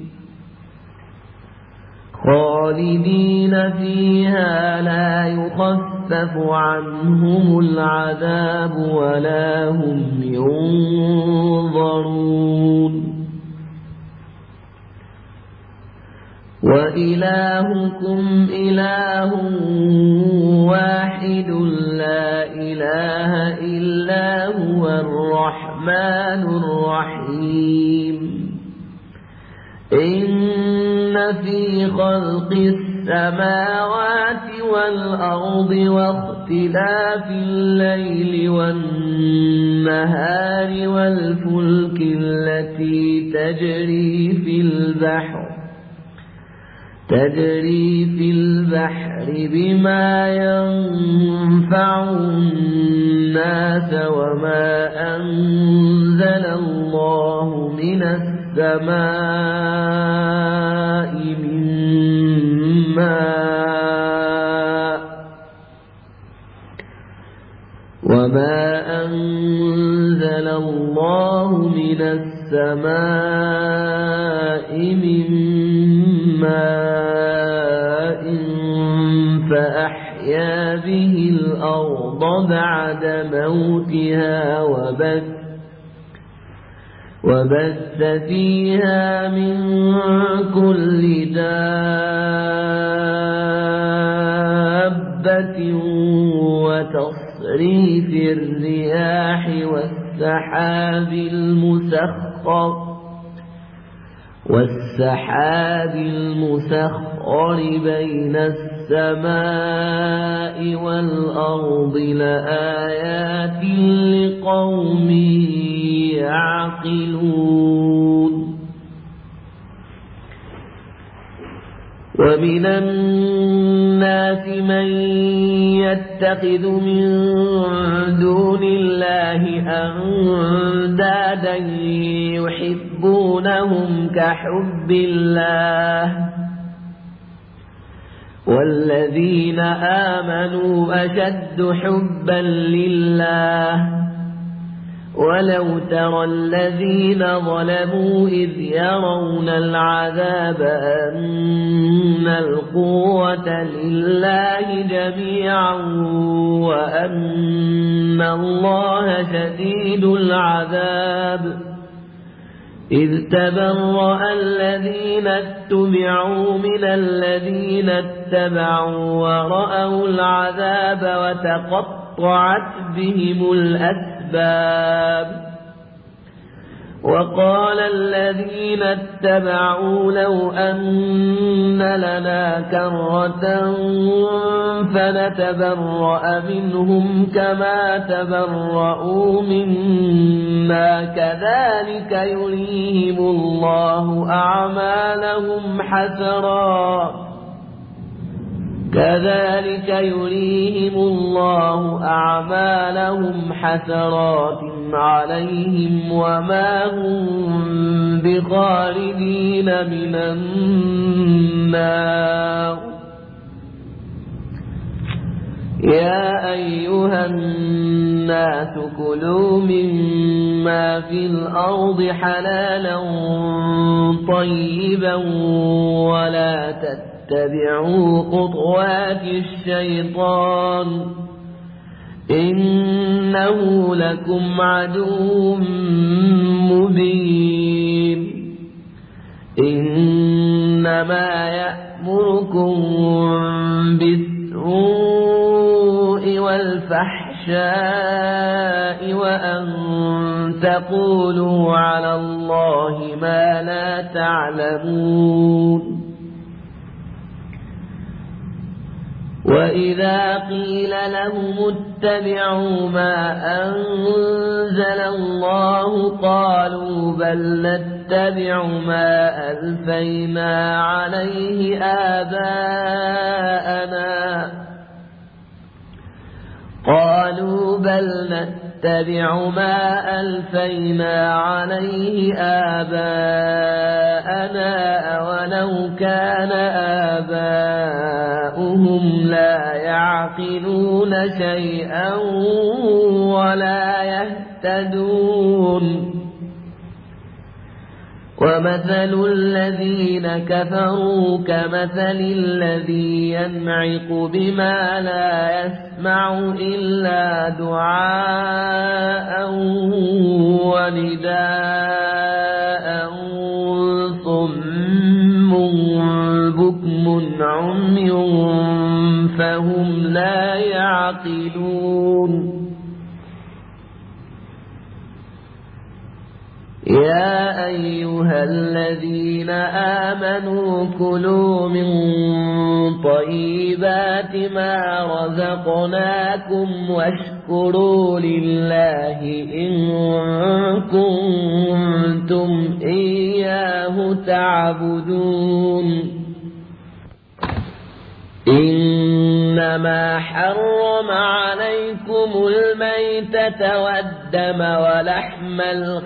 خالدين فيها لا يخفف عنهم العذاب ولا هم ينظرون وإلهكم إله واحد لا إله إلا هو الرحمن الرحيم إن في خلق السماوات والأرض واختلاف الليل والنهار والفلك التي تجري في البحر تجري في البحر بما ينفع الناس وما أنزل الله من السماء من ماء وما أنزل الله من السماء من ماء فأحيا به الأرض بعد موتها وبث وبث فيها من كل دابة وتصريف الرياح والسحاب المسخر والسحاب المسخر بين السماء والأرض لآيات لقوم يعقلون ومن الناس من يتخذ من دون الله أندادا يحبونهم كحب الله والذين آمنوا أشد حبا لله ولو ترى الذين ظلموا إذ يرون العذاب أن القوة لله جميعا وأن الله شديد العذاب إذ تبرأ الذين اتبعوا من الذين اتبعوا ورأوا العذاب وتقطعت بهم الأسباب وقال الذين اتبعوا لو أن لنا كرة فنتبرأ منهم كما تبرؤوا منا كذلك يريهم الله أعمالهم حسرات كذلك يريهم الله أعمالهم حسرات عليهم وما هم بخارجين من النار يا أيها الناس كلوا مما في الأرض حلالا طيبا ولا تتبعوا خطوات الشيطان إنه لكم عدو مبين إنما يأمركم بالسوء والفحشاء وأن تقولوا على الله ما لا تعلمون وإذا قيل لهم اتبعوا ما أنزل الله قالوا بل نتبع ما ألفينا عليه آباءنا قالوا بل نتبع ما ألفينا عليه آباءنا أولو كان آباؤهم لا يعقلون شيئا ولا يهتدون ومثل الذين كفروا كمثل الذي ينعق بما لا يسمع إلا دعاء ونداء صم بكم عمي فهم لا يعقلون يا أيها الذين آمنوا كلوا من طيبات ما رزقناكم واشكروا لله إن كنتم إياه تعبدون إنما حرم عليكم الميتة والدم ولحم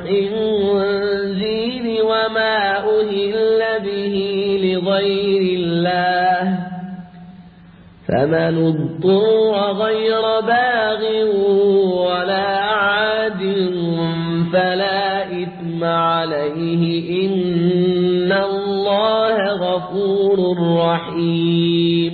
الخنزير وما أهل به لغير الله فمن اضطر غير باغ ولا عاد فلا إثم عليه إن الله غفور رحيم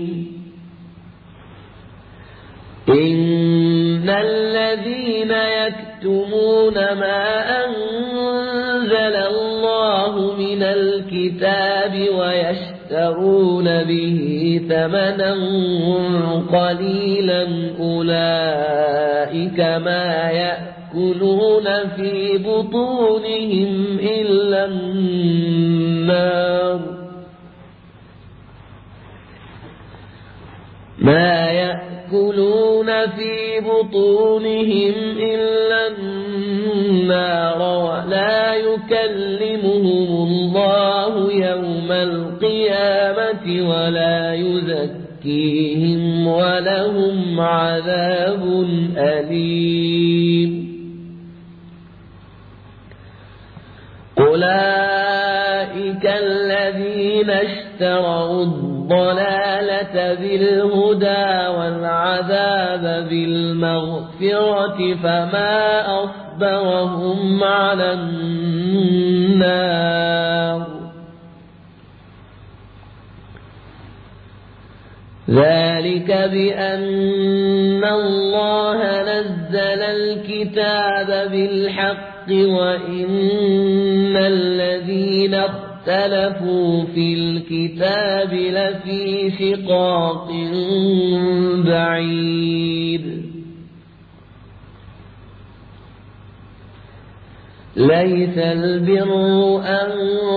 إن الذين يكتمون ما أنزل الله من الكتاب ويشترون به ثمنا قليلا أولئك ما يأكلون في بطونهم إلا النار ما يأكلون في بطونهم إلا النار ولا يكلمهم الله يوم القيامة ولا يزكيهم ولهم عذاب أليم أولئك الذين اشتروا الضلالة بالهدى والعذاب بالمغفرة فما أصبرهم على النار ذلك بأن الله نزل الكتاب بالحق وإن الذين اختلفوا في الكتاب لفي شقاق بعيد ليس البر أن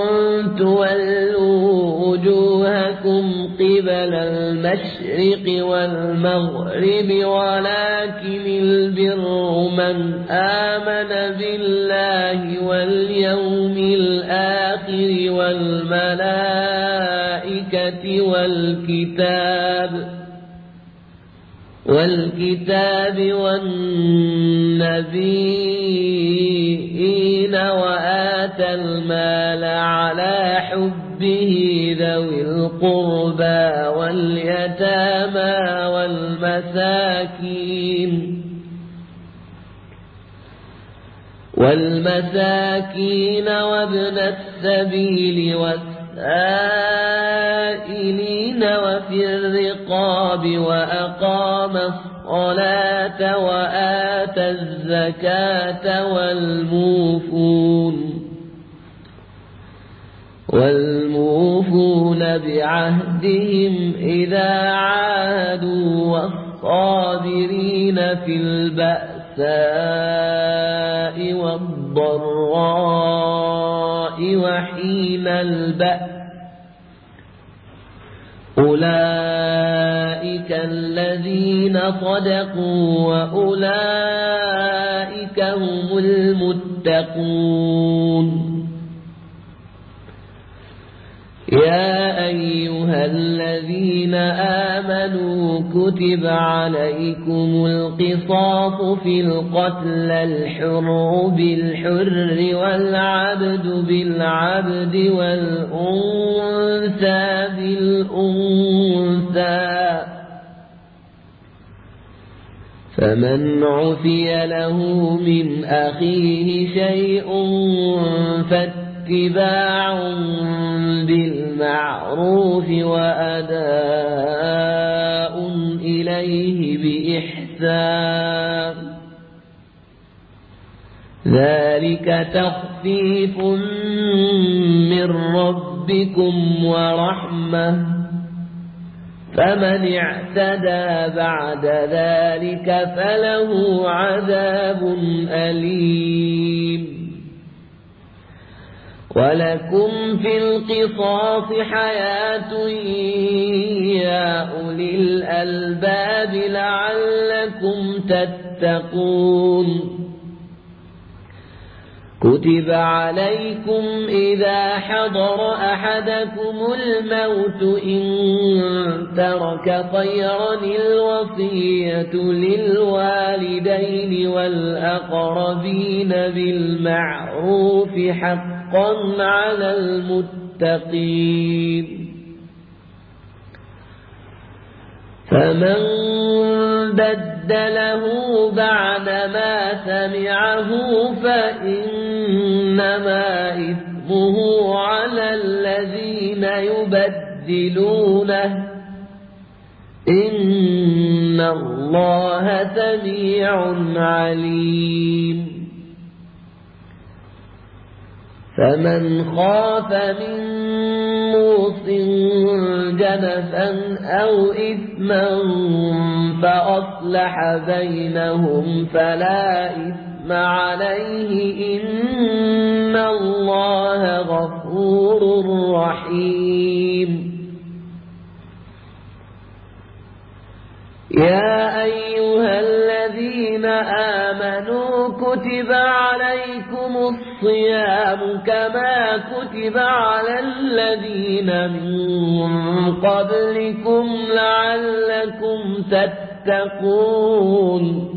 تولوا وجوهكم قبل المشرق والمغرب ولكن البر من آمن بالله واليوم الآخر والملائكة والكتاب والكتاب والنبيين وآتى المال على حبه ذوي القربى واليتامى والمساكين والمساكين وابن السبيل والسائلين وفي الرقاب وأقام الصلاة الصلاة وآتى الزكاة والموفون والموفون بعهدهم إذا عاهدوا والصابرين في البأساء والضراء وحين البأس أولئك الذين صدقوا وأولئك هم المتقون. يا أيها الذين آمنوا كتب عليكم القصاص في القتل الحر بالحر والعبد بالعبد والأنثى بالأنثى فمن عفي له من أخيه شيء فاتباع بالمعروف وأداء إليه بإحسان ذلك تخفيف من ربكم ورحمة فمن اعتدى بعد ذلك فله عذاب أليم. ولكم في القصاص حياة يا أولي الألباب لعلكم تتقون. كتب عليكم إذا حضر أحدكم الموت إن ترك خيرا الوصية للوالدين والأقربين بالمعروف حقا على المتقين. فمن بدله بعدما سمعه فإنما إثمه على الذين يبدلونه إن الله سميع عليم. فمن خاف من موص جنفا أو إثما فأصلح بينهم فلا إثم عليه إن الله غفور رحيم. يا أيها الذين آمنوا كتب عليكم الصيام كما كتب على الذين من قبلكم لعلكم تتقون.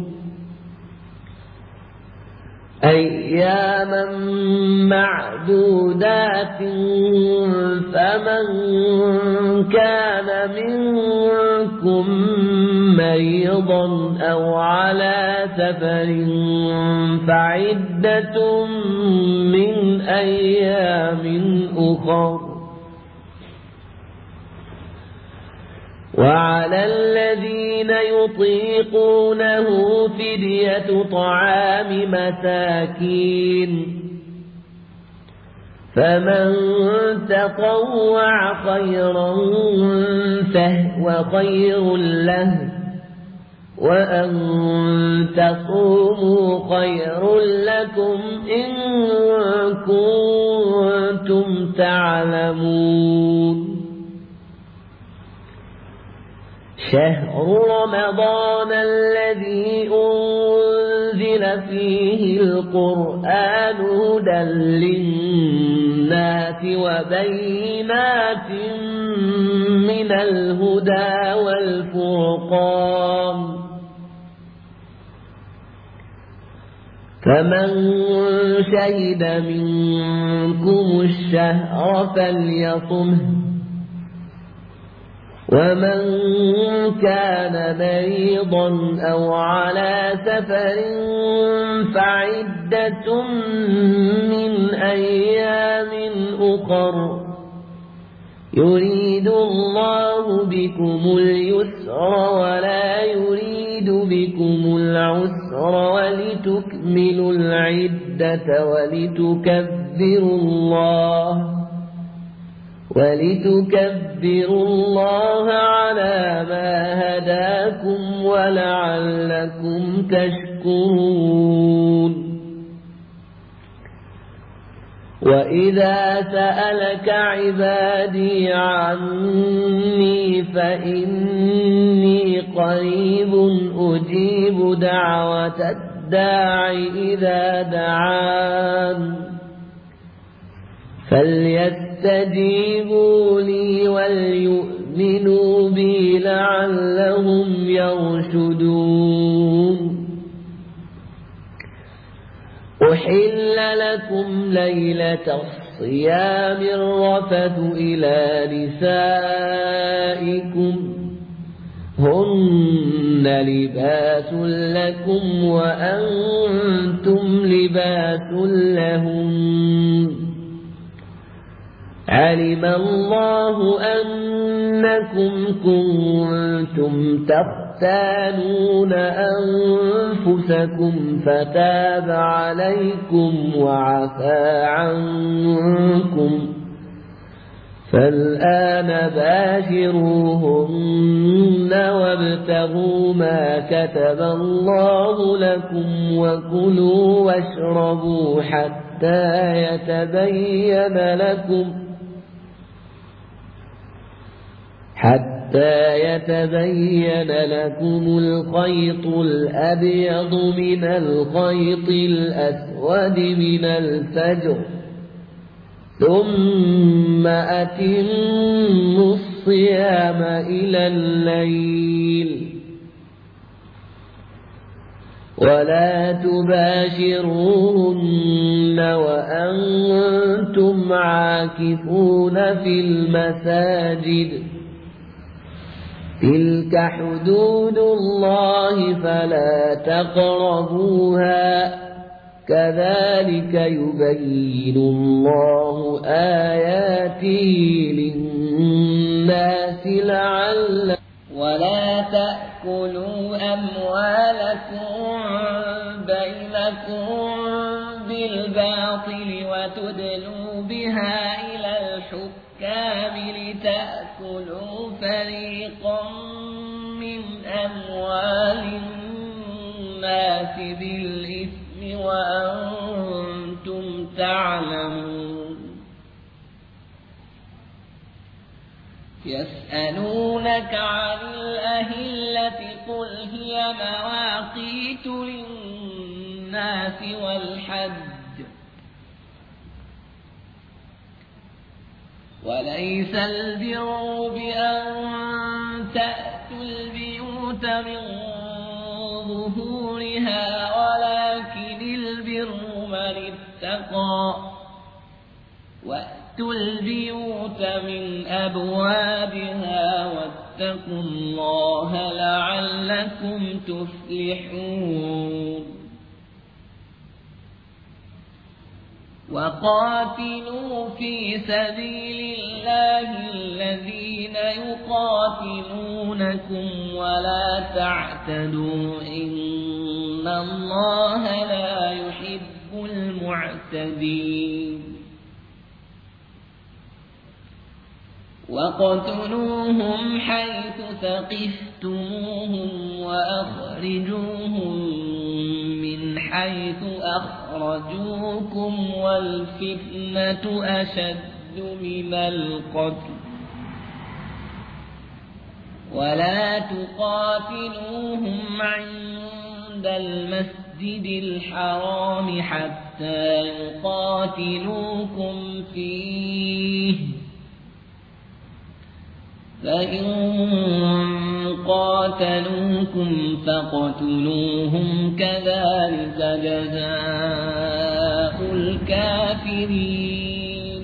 أياما معدودات فمن كان منكم مريضا أو على سفر فعدة من أيام أخر وعلى الذين يطيقونه فدية طعام مساكين فمن تطوع خيرا فهو خير له وأن تصوموا خير لكم إن كنتم تعلمون. شهر رمضان الذي أنزل فيه القرآن هدى للناس وبينات من الهدى والفرقان فمن شهد منكم الشهر فليصمه ومن كان مريضا أو على سفر فعدة من أيام أخر يريد الله بكم اليسر ولا يريد بكم العسر ولتكملوا العدة ولتكبروا الله ولتكبروا الله على ما هداكم ولعلكم تشكرون وإذا سألك عبادي عني فإني قريب أجيب دعوة الداع إذا دعان فليستجيبوا لي وليؤمنوا بي لعلهم يرشدون أحل لكم ليلة الصيام الرفث إلى نسائكم هن لباس لكم وأنتم لباس لهم علم الله أنكم كنتم تختانون أنفسكم فتاب عليكم وعفى عنكم فالآن باشروهن وابتغوا ما كتب الله لكم وكلوا واشربوا حتى يتبين لكم حتى يتبين لكم الخيط الأبيض من الخيط الأسود من الفجر ثم أتموا الصيام إلى الليل ولا تباشروهن وأنتم عاكفون في المساجد تلك حدود الله فلا تقربوها كذلك يبين الله آياته للناس لعلهم ولا تأكلوا أموالكم بينكم بالباطل وتدلوا بها إلى الحكام لتأكلوا فريقا من أموال الناس بالإثم وأنتم تعلمون يسألونك عن الأهلة قل هي مواقيت للناس والحج وليس البر بأن تأتوا البيوت من ظهورها ولكن البر من اتقى وأتوا البيوت من أبوابها واتقوا الله لعلكم تفلحون وقاتلوا في سبيل الله الذين يقاتلونكم ولا تعتدوا إن الله لا يحب المعتدين وقتلوهم حيث ثقفتموهم وأخرجوهم من حيث أخرجوكم والفتنة أشد من القتل ولا تقاتلوهم عند المسجد الحرام حتى يقاتلوكم فيه فإن قاتلوكم فاقتلوهم كذلك جزاء الكافرين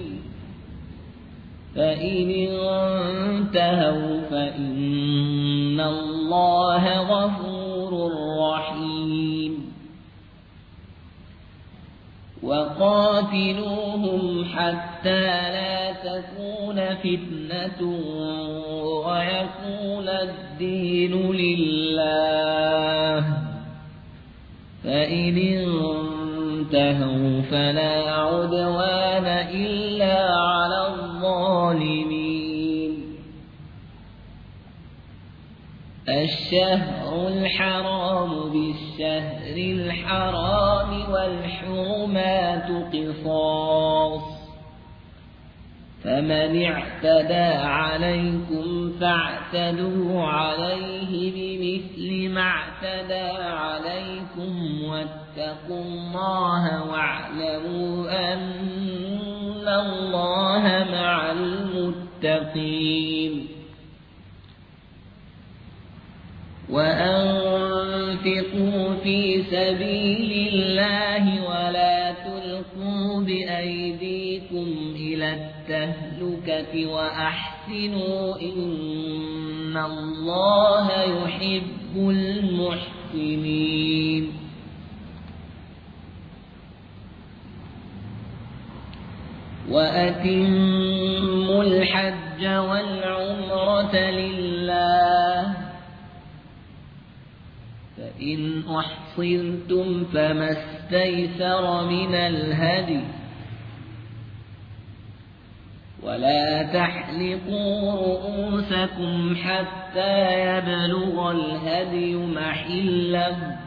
فإن انتهوا فإن الله غفور رحيم وقاتلوهم حتى لا تكون فتنة ويكون الدين لله، فإن انتهوا فلا عدوان إلا على الظالمين. الشهر الحرام بالشهر الحرام والحرمات قصاص، فمن اعتدى عليكم فاعتدوا عليه بمثل ما اعتدى عليكم، واتقوا الله واعلموا أن الله مع المتقين. وأنفقوا في سبيل الله ولا تلقوا بأيديكم إلى التهلكة وأحسنوا إن الله يحب المحسنين. وأتموا الحج والعمرة لله، فإن أحصرتم فما استيسر من الهدي، ولا تحلقوا رؤوسكم حتى يبلغ الهدي محله،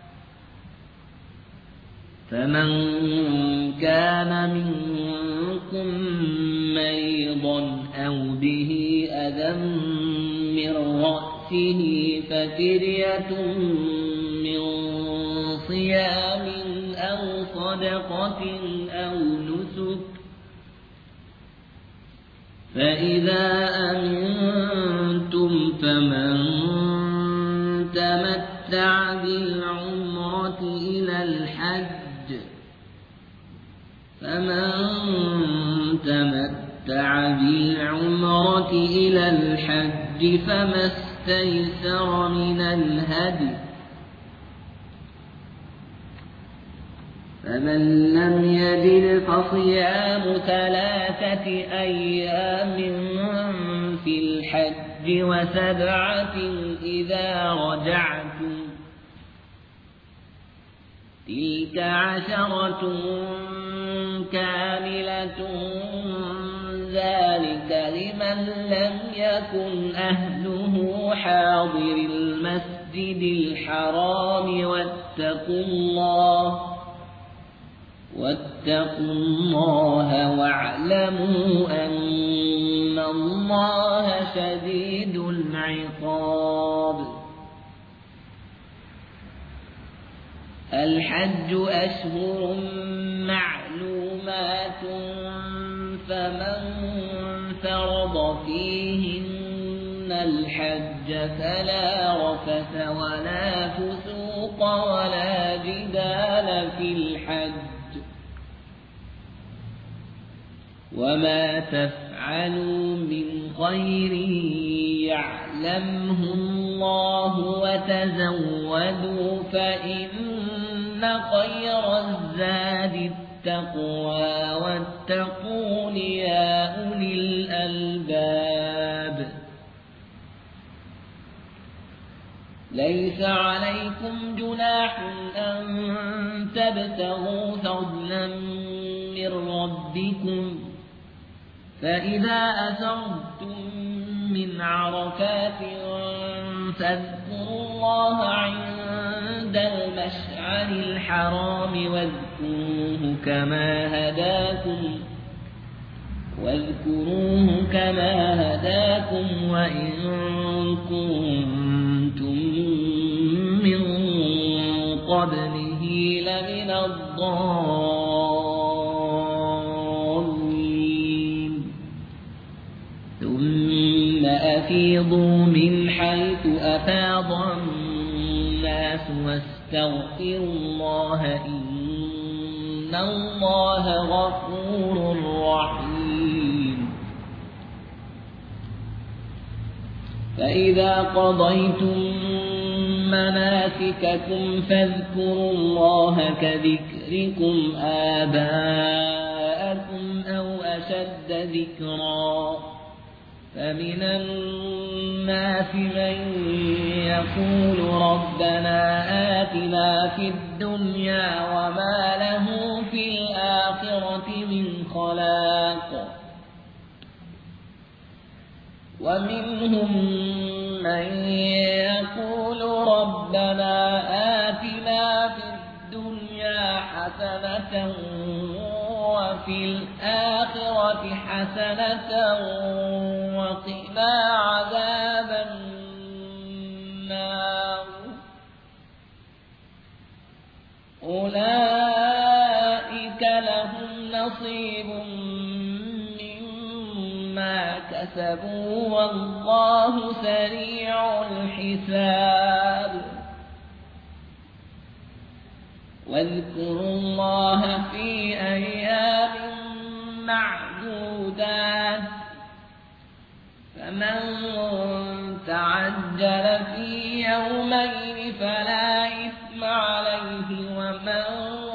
فمن كان منكم مريضا أو به أذى من رأسه ففدية من صيام أو صدقة أو نسك، فإذا أمنتم فمن تمتع بالعمرة إلى الحج فمن تمتع بالعمرة إلى الحج فما استيسر من الهدي، فمن لم يجد فصيام ثلاثة أيام في الحج وسبعة إذا رجعتم، تلك عشرة كاملة، ذلك لمن لم يكن أهله حاضر المسجد الحرام. واتقوا الله واتقوا الله واعلموا أن الله شديد العقاب. الحج أشهر معلومات، فمن فرض فيهن الحج فلا رفث ولا فسوق ولا جدال في الحج، وما تفعلوا من خير يعلمه الله، وتزودوا فإن خير الزاد التقوى، واتقون يا أولي الألباب. ليس عليكم جناح أن تبتغوا فضلا من ربكم، فإذا أفضتم من عرفات فاذكروا الله عند المشعر الحرام، واذكروه كما هداكم واذكروه كما هداكم وإن كنتم من قبله لمن الضالين. ثم أفيضوا من حيث أفاض الناس واستغفروا الله إن الله غفور رحيم. فإذا قضيتم مناسككم فاذكروا الله كذكركم آباءكم أو أشد ذكرا فمن الناس من يقول ربنا آتنا في الدنيا وما له في الآخرة من خلاق ومنهم من يقول ربنا آتنا في الدنيا حسنة وفي الآخرة حسنة وقنا عذاب النار أولئك لهم نصيب مما كسبوا والله سريع الحساب واذكروا الله في أيام معدودات فمن تعجل في يومين فلا إثم عليه ومن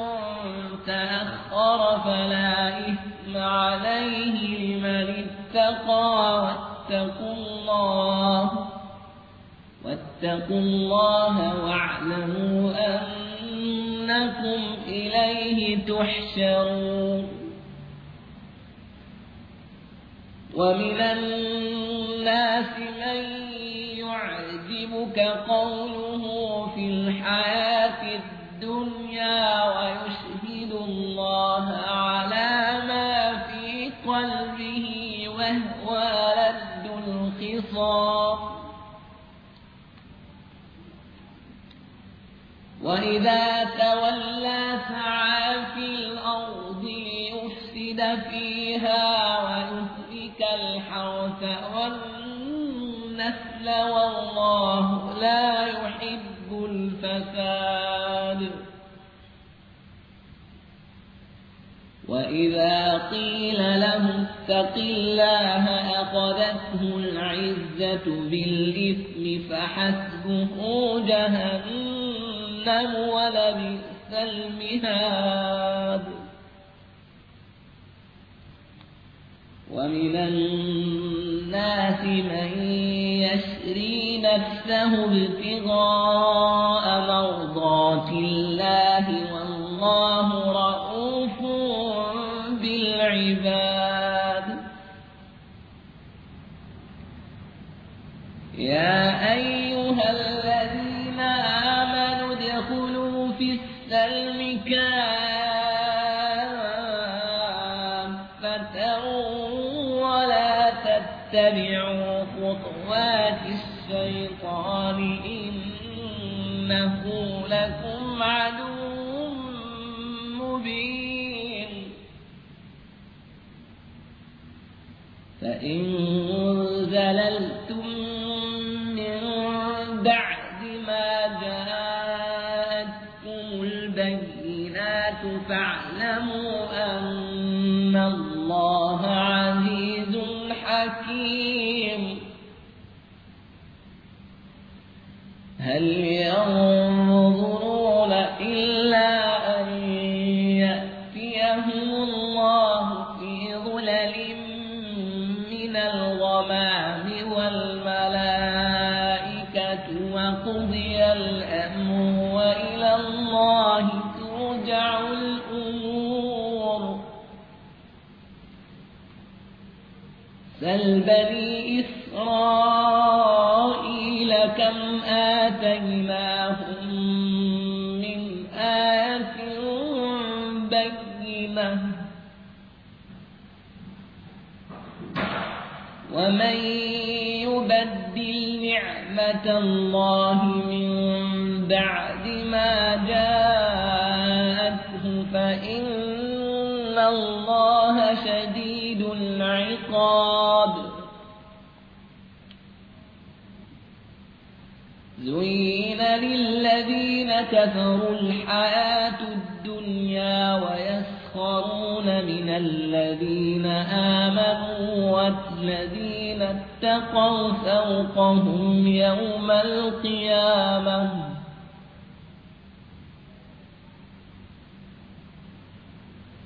تأخر فلا إثم عليه لمن اتقى واتقوا الله واتقوا الله واعلموا أنكم إليه تحشرون ومن الناس من يعجبك قوله في الحياة الدنيا ويشهد الله على ما في قلبه وهو لد الخصام وإذا تولى سعى في الأرض ليفسد فيها ويهلك الحرث والنسل والله لا يحب الفساد وإذا قيل له اتق الله أخذته العزة بالإثم فحسبه جهنم ولبئس المهاد ومن الناس من يشري نفسه ابتغاء مرضات الله والله رؤوف بالعباد يا أيها الذين آمنوا ادخلوا في السلم كافة ولا تتبعوا خطوات الشيطان إنه لكم عدو مبين فإن زللتم من بعد ما جاءتكم البينات فاعلموا أن الله عزيز حكيم هل ينظرون إلا أن يأتيهم الله في ظلل من الغمام والملائكة وقضي الأمر وإلى الله ترجع الأمور سل بني إسرائيل كم آتيناهم من آية بينة ومن يبدل نعمة الله من بعد ما جاءته فإن الله شديد العقاب زين للذين كفروا الحياة الدنيا ويسخرون من الذين آمنوا والذين اتقوا فوقهم يوم القيامة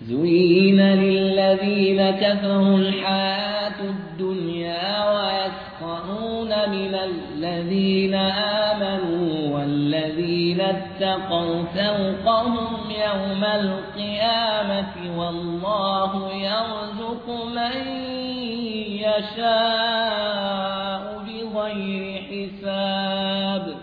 زين للذين كفروا الحياة الدنيا ويسخرون من الذين آمنوا والذين اتقوا فوقهم يوم القيامة والله يرزق من يشاء بغير حساب.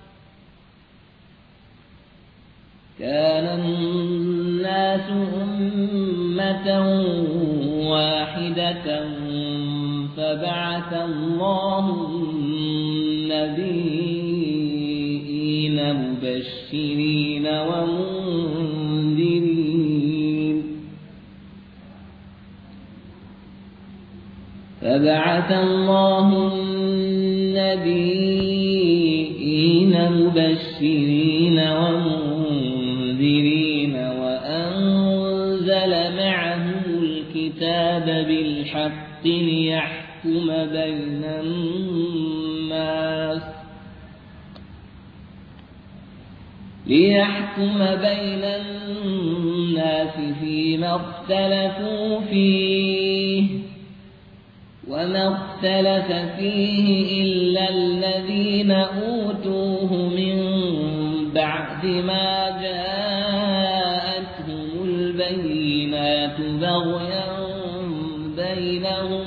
كان الناس أمة واحدة فبعث الله النبيين مبشرين ومنذرين فبعث الله النبيين مبشرين ومنذرين وأنزل معهم الكتاب بالحق ليحكم بين الناس ليحكم بين الناس فيما اختلفوا فيه وما اختلف فيه إلا الذين أوتوه من بعد ما جاءتهم البينات بغيا بينهم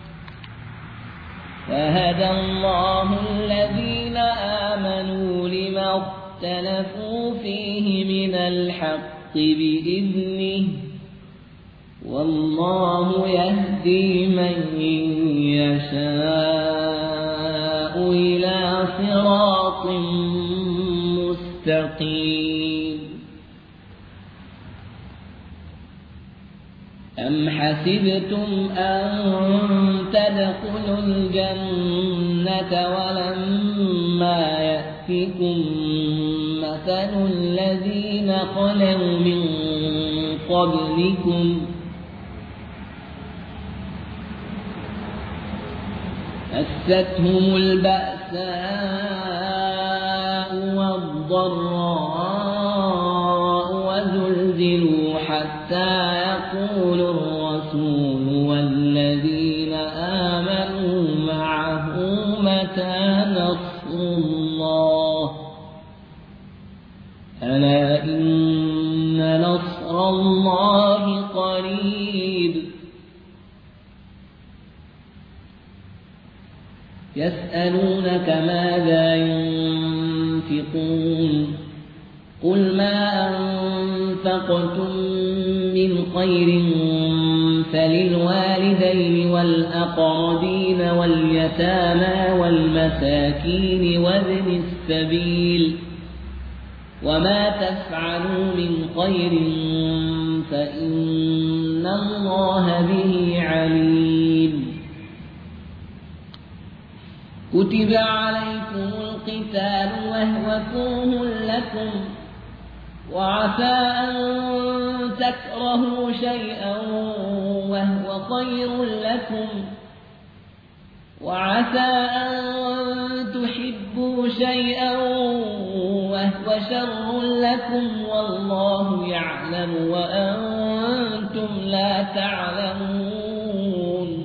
فهدى الله الذين آمنوا لما اختلفوا فيه من الحق بإذنه والله يهدي من يشاء إلى صراط مستقيم. أم حسبتم أن تدخلوا الجنة ولما يأتكم مثل الذين خلوا من قبلكم مستهم البأساء والضراء وزلزلوا حتى يقول الرسول والذين آمنوا معه متى نصر الله ألا إن نصر الله قريب. يسألونك ماذا ينفقون قل ما أنفقتم من خير فللوالدين والأقربين واليتامى والمساكين وابن السبيل وما تفعلوا من خير فإن الله به عليم. كتب عليكم القتال وهو كره لكم وعسى أن تكرهوا شيئا وهو خير لكم وعسى أن تحبوا شيئا وهو شر لكم والله يعلم وأنتم لا تعلمون.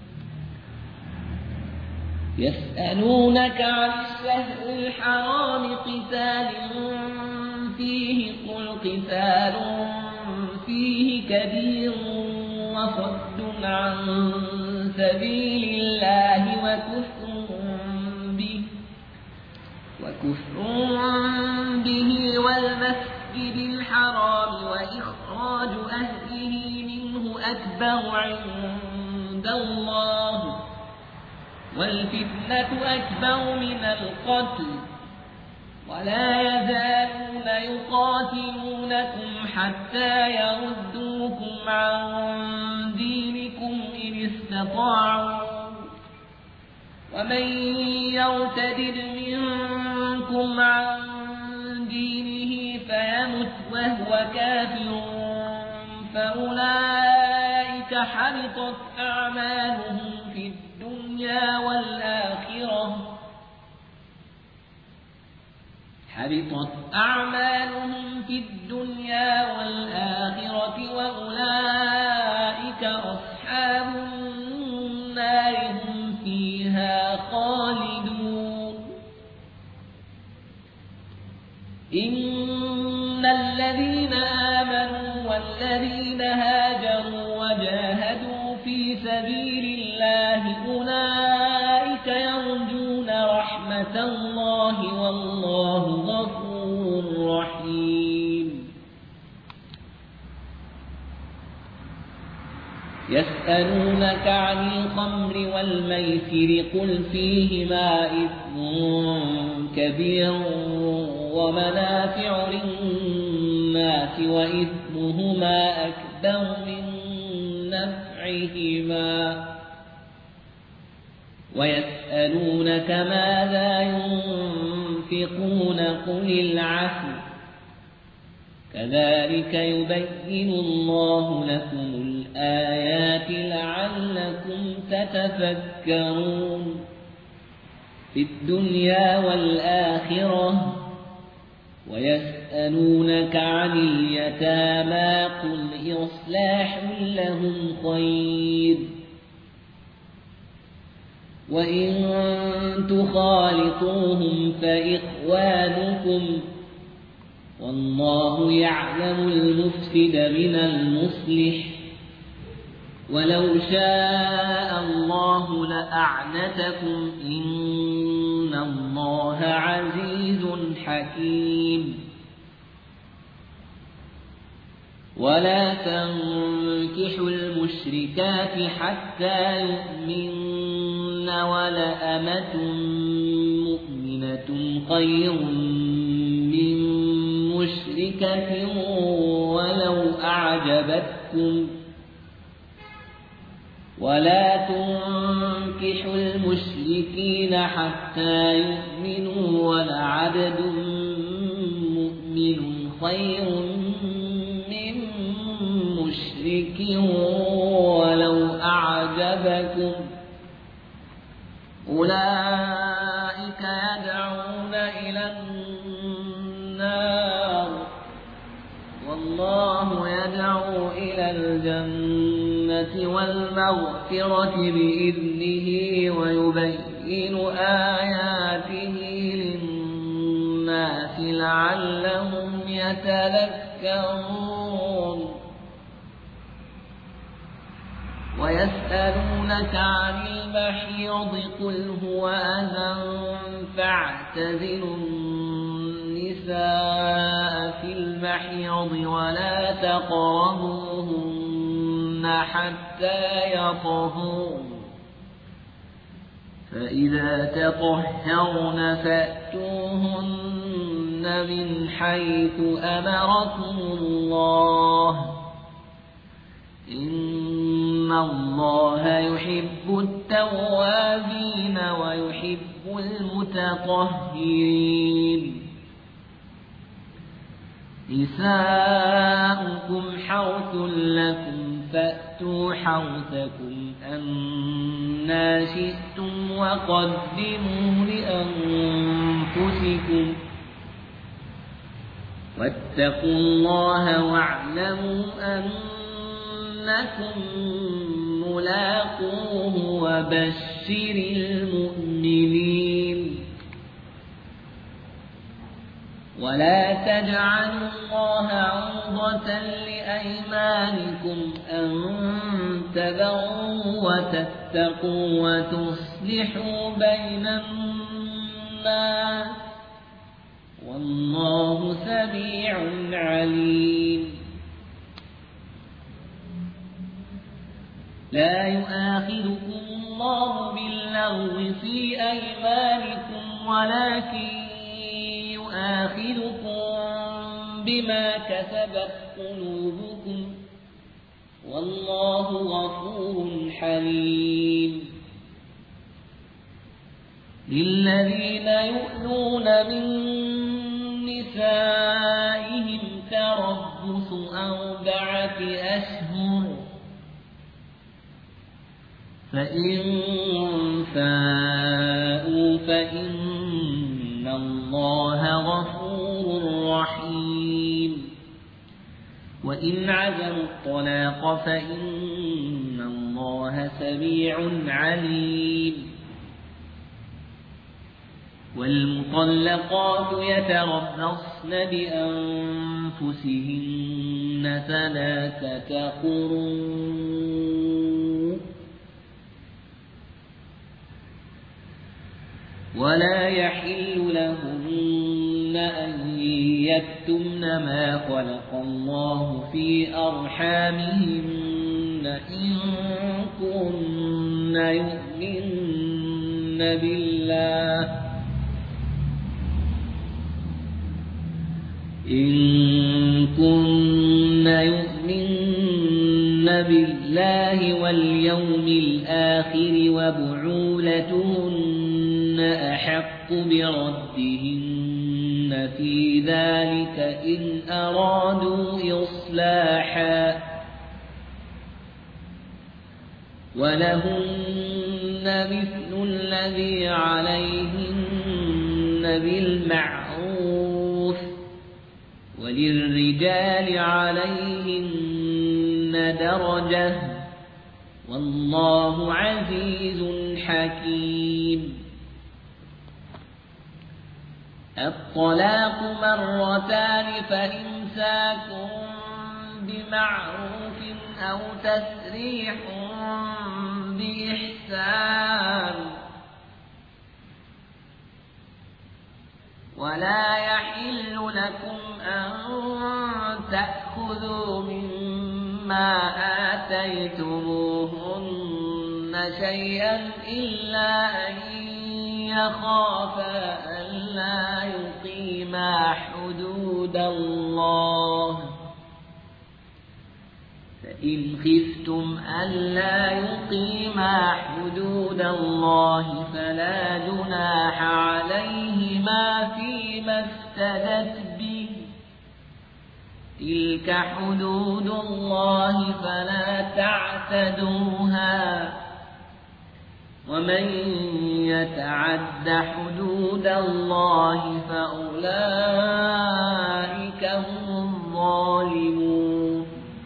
يسألونك عن الشهر الحرام قتال فيه قل قتال فيه كبير وصد عن سبيل الله وكفر به وكفر به والمسجد الحرام وإخراج أهله منه أكبر عند الله والفتنة أكبر من القتل ولا يزالون يقاتلونكم حتى يردوكم عن دينكم إن استطاعوا ومن يرتد منكم عن دينه فيمت وهو كافر فأولئك حبطت أعمالهم في الدنيا والآخرة حبطت أعمالهم في الدنيا والآخرة وأولئك والذين هاجروا وجاهدوا في سبيل الله أولئك يرجون رحمة الله والله غفور رحيم. يسألونك عن الخمر والميسر قل فيهما إثم كبير ومنافع للناس وإثمهما أكبر من نفعهما ويسألونك ماذا ينفقون قل العفو كذلك يبين الله لكم الآيات لعلكم تتفكرون في الدنيا والآخرة. ويسألونك عن اليتامى قل إصلاح لهم خير وإن تخالطوهم فإخوانكم والله يعلم المفسد من المصلح ولو شاء الله لأعنتكم إن الله عزيز حكيم. ولا تنكحوا المشركات حتى يؤمن ولأمة مؤمنة خير من مشركة ولو أعجبتكم ولا تنكحوا المشركين حتى يؤمنوا ولعبد مؤمن خير من مشرك ولو أعجبكم أولئك يدعون إلى النار والله يدعو إلى الجنة والمغفرة بإذنه ويبين آياته للناس لعلهم يتذكرون. ويسألونك عن المحيض قل هو أذى فاعتزلوا النساء في المحيض ولا تقربوهن حتى يطهرن فإذا تطهرن فأتوهن من حيث أمركم الله إن الله يحب التوابين ويحب المتطهرين. نساؤكم حرث لكم فأتوا حرثكم أنى شئتم وقدموا لأنفسكم واتقوا الله واعلموا أنكم ملاقوه وبشر المؤمنين. ولا تجعلوا الله عرضة لأيمانكم أن تبروا وتتقوا وتصلحوا بين الناس والله سميع عليم. لا يؤاخذكم الله باللغو في أيمانكم ولكن يؤاخذكم بما كسبت قلوبكم والله غفور حليم. للذين يؤلون من نسائهم تربص أربعة أشهر فإن فاءوا فإن الله غفور رحيم. وإن عزموا الطلاق فإن الله سميع عليم. والمطلقات يتربصن بأنفسهن ثلاثة قروء ولا يحل لهن أن يكتمن ما خلق الله في أرحامهن إن كن يؤمن بالله إن كن يؤمن بالله واليوم الآخر وبعولتهن أحق بردهن في ذلك إن أرادوا إصلاحا ولهن مثل الذي عليهن بالمعروف وللرجال عليهن درجة والله عزيز حكيم. الطلاق مرتان فإمساك بمعروف أو تسريح بإحسان ولا يحل لكم أن تأخذوا مما آتيتموهن شيئا إلا أن يخافا ألا يقيما حدود الله فإن خفتم ألا يقيما حدود الله فلا جناح عليهما فيما افتدت به تلك حدود الله فلا تعتدوها ومن يتعد حدود الله فأولئك هم الظالمون.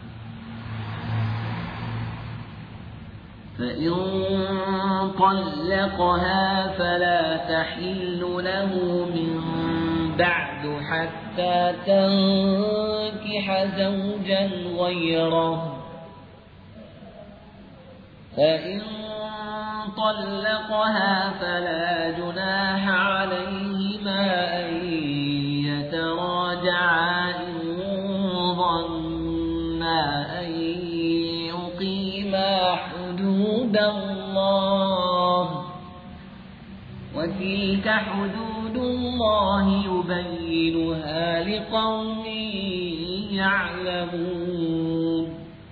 فإن طلقها فلا تحل له من بعد حتى تنكح زوجا غيره فإن طلقها فلا جناح عليهما أن يتراجعا إن ظنا أن يقيما حدود الله وتلك حدود الله يبينها لقوم يعلمون.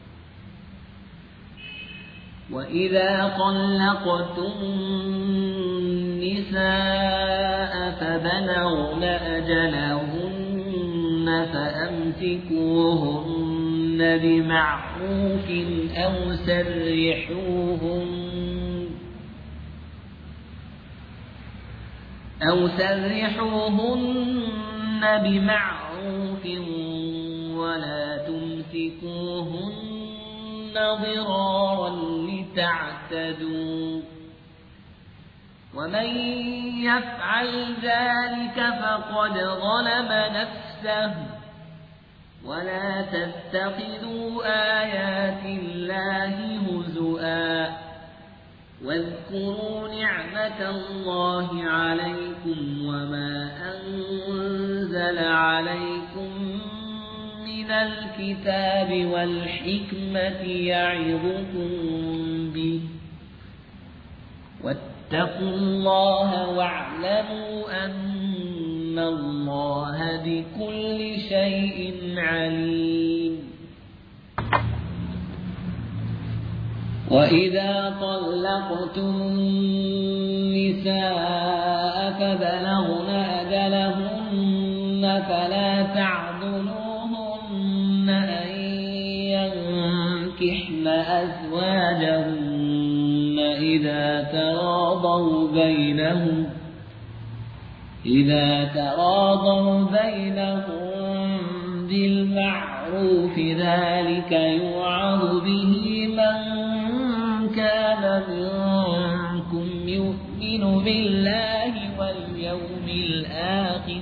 وإذا طلقتم النساء فبلغن أجلهن فأمسكوهن بمعروف أو سرحوهن أو سرحوهن بمعروف ولا تمسكوهن ضرارا لتعتدوا ومن يفعل ذلك فقد ظلم نفسه ولا تتخذوا آيات الله هزؤا واذكروا نعمة الله عليكم وما أنزل عليكم من الكتاب والحكمة يعظكم به واتقوا الله واعلموا أن الله بكل شيء عليم. وإذا طلقتم النساء فبلغن أجلهن فلا تعضلوهن أن ينكحن أزواجهن إذا تراضوا بينهم إذا تراضوا بينهم بالمعروف ذلك يوعظ به من كان منكم يؤمن بالله واليوم الآخر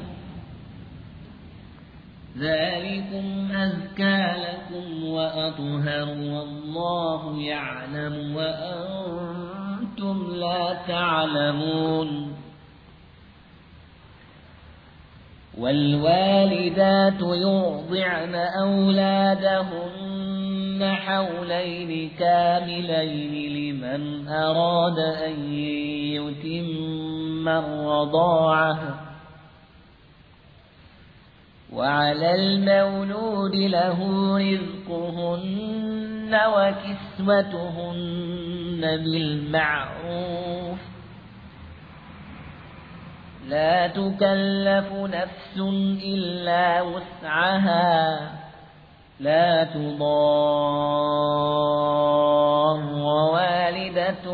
ذلكم أزكى لكم وأطهر والله يعلم وأنتم لا تعلمون والوالدات يرضعن أولادهن حولين كاملين لمن أراد أن يتم الرضاعة وعلى المولود له رزقهن وكسوتهن بالمعروف لا تكلف نفس إلا وسعها لا تضار والدة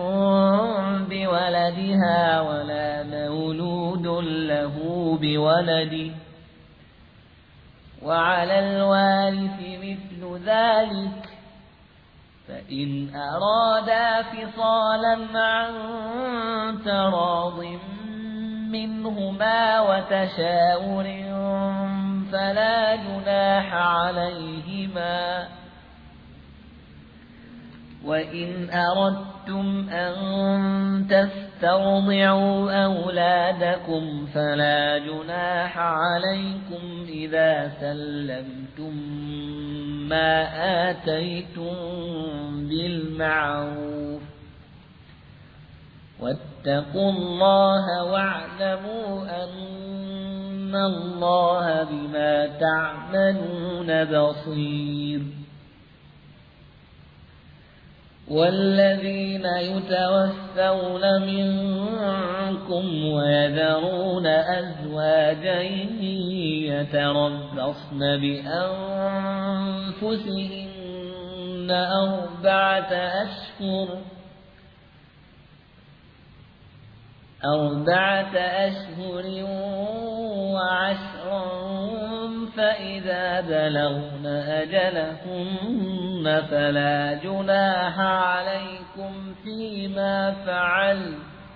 بولدها ولا مولود له بولده وعلى الوارث مثل ذلك فإن أرادا فصالا عن تراض منهما وتشاور فلا جناح عليهما وإن أردتم أن تسترضعوا أولادكم فلا جناح عليكم إذا سلمتم ما آتيتم بالمعروف واتقوا الله واعلموا أن الله بما تعملون بصير والذين يتوفون منكم ويذرون أزواجا يتربصن بأنفسهن أربعة أشهر أربعة أشهر وعشرا فإذا بلغن أجلهن فلا جناح عليكم فيما فعل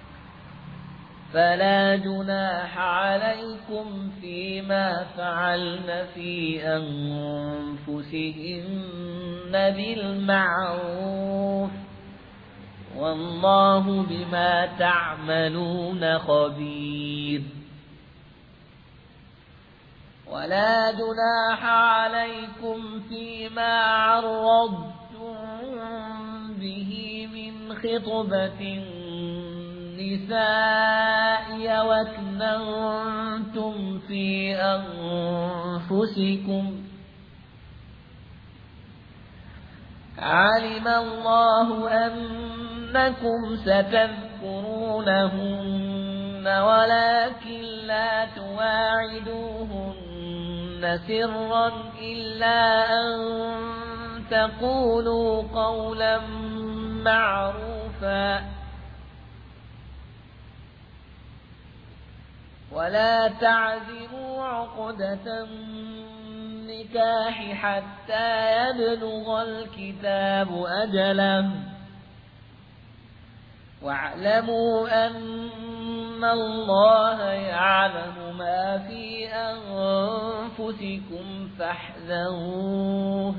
فلا جناح عليكم فيما فعلن في أنفسهن بالمعروف والله بما تعملون خبير ولا جناح عليكم فيما عرضتم به من خطبة النساء وأكننتم في أنفسكم علم الله أنكم ستذكرونهن ولكن لا تواعدوهن سرا إلا أن تقولوا قولا معروفا ولا تعزموا عقدة النكاح حتى يبلغ الكتاب أجله واعلموا أن الله يعلم ما في أنفسكم فاحذروه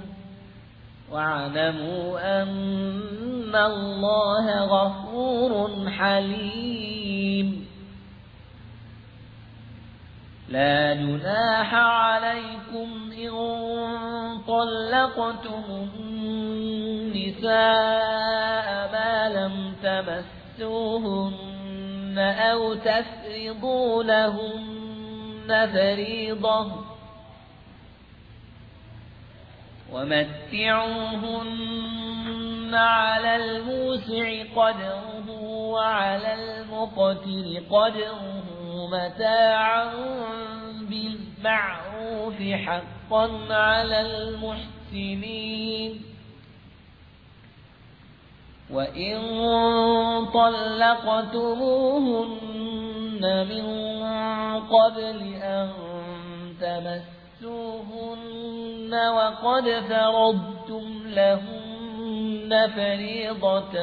واعلموا أن الله غفور حليم لا جناح عليكم إن طلقتم النساء ما لم تمسوهن أو تفرضوا لهن فريضة ومتعوهن على الموسع قدره وعلى المقتر قدره متاعا بالمعروف حقا على المحسنين وإن طلقتموهن من قبل أن تمسوهن وقد فرضتم لهن فريضة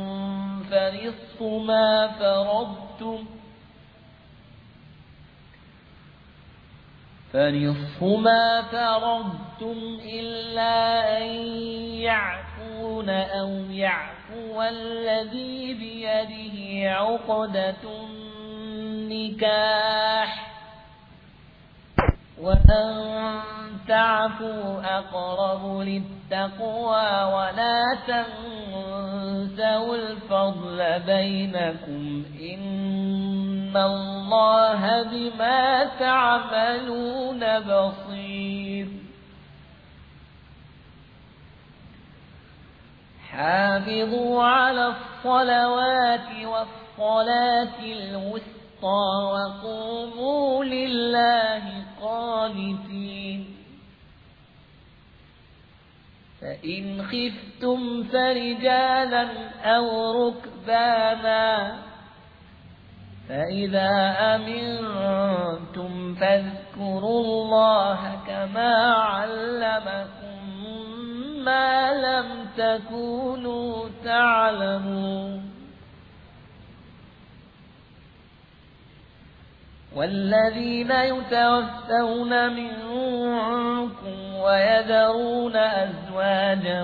فنصف ما فرضتم فنصف ما فرضتم إلا أن يعفون أو يعفو الذي بيده عقدة النكاح وأن تعفوا أقرب للتقوى ولا تنسوا الفضل بينكم إن الله بما تعملون بصير حافظوا على الصلوات والصلاة الوسطى وقوموا لله قانتين فإن خفتم فرجالا أو ركبانا فإذا أمنتم فاذكروا الله كما علمكم ما لم تكونوا تعلمون والذين يتوفون منكم ويذرون أزواجا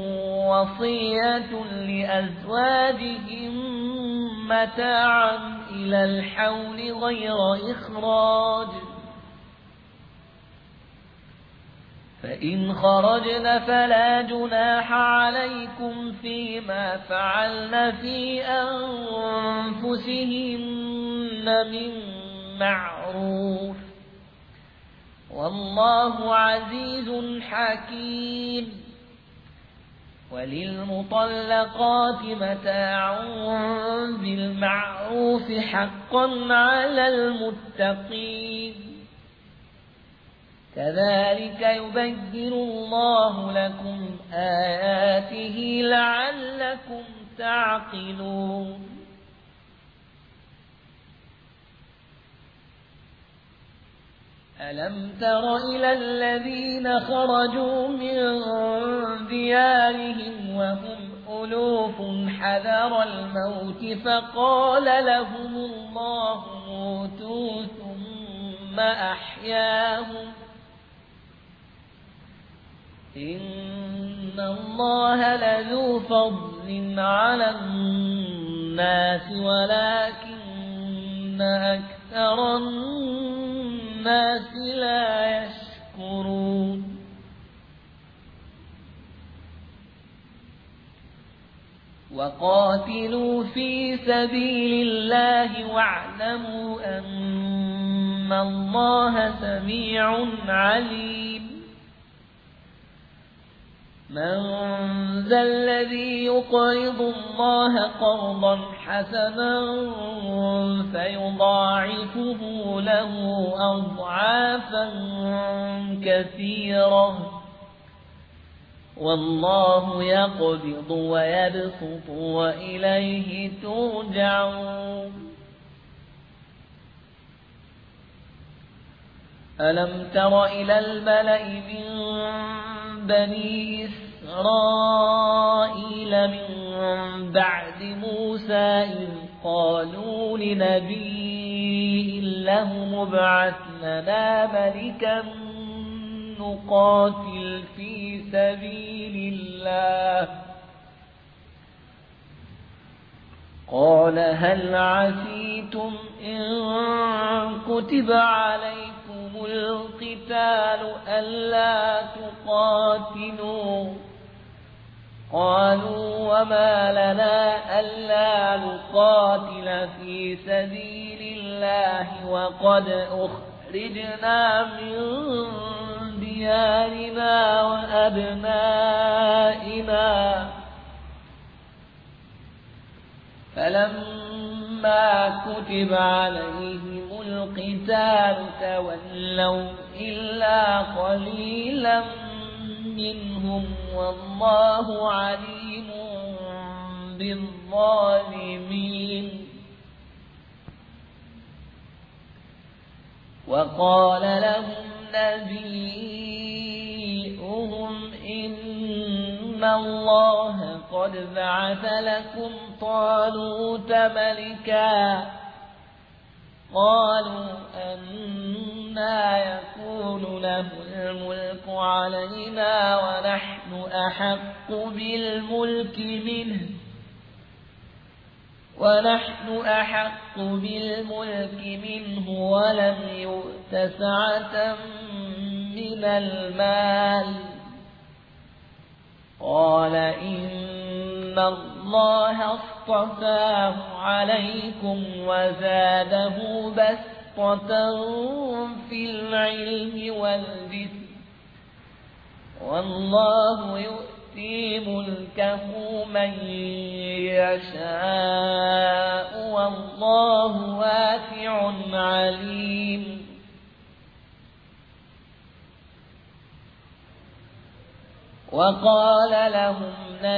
وصية لأزواجهم متاعا إلى الحول غير إخراج فإن خرجن فلا جناح عليكم فيما فعلن في أنفسهن من معروف والله عزيز حكيم وللمطلقات متاع بالمعروف حقا على المتقين كذلك يبين الله لكم آياته لعلكم تعقلون ألم تر إلى الذين خرجوا من ديارهم وهم ألوف حذر الموت فقال لهم الله موتوا ثم أحياهم إن الله لذو فضل على الناس ولكن أكثر الناس لا يشكرون وقاتلوا في سبيل الله واعلموا أن الله سميع عليم من ذا الذي يقرض الله قرضا حسنا فيضاعفه له أضعافا كثيرة والله يقبض ويبسط وإليه ترجعون ألم تر إلى الملأ من بني إسرائيل من بعد موسى إذ قالوا لنبي له مبعث لنا ملكا نقاتل في سبيل الله قال هل عسيتم إن كتب عليكم القتال ألا تقاتلوا قالوا وما لنا ألا نقاتل في سبيل الله وقد أخرجنا من ديارنا وأبنائنا فلما كتب عليهم القتال تولوا إلا قليلا منهم والله عليم بالظالمين وقال لهم نبيهم إن الله قد بعث لكم طالوت ملكا قالوا أن أنا يكون له الملك علينا ونحن أحق بالملك منه ونحن أحق بالملك منه ولم يؤت سعة من المال. قال إن الله اصطفاه عليكم وزاده بسطة في العلم والجسم والله يؤتي ملكه من يشاء والله واسع عليم. وقال لهم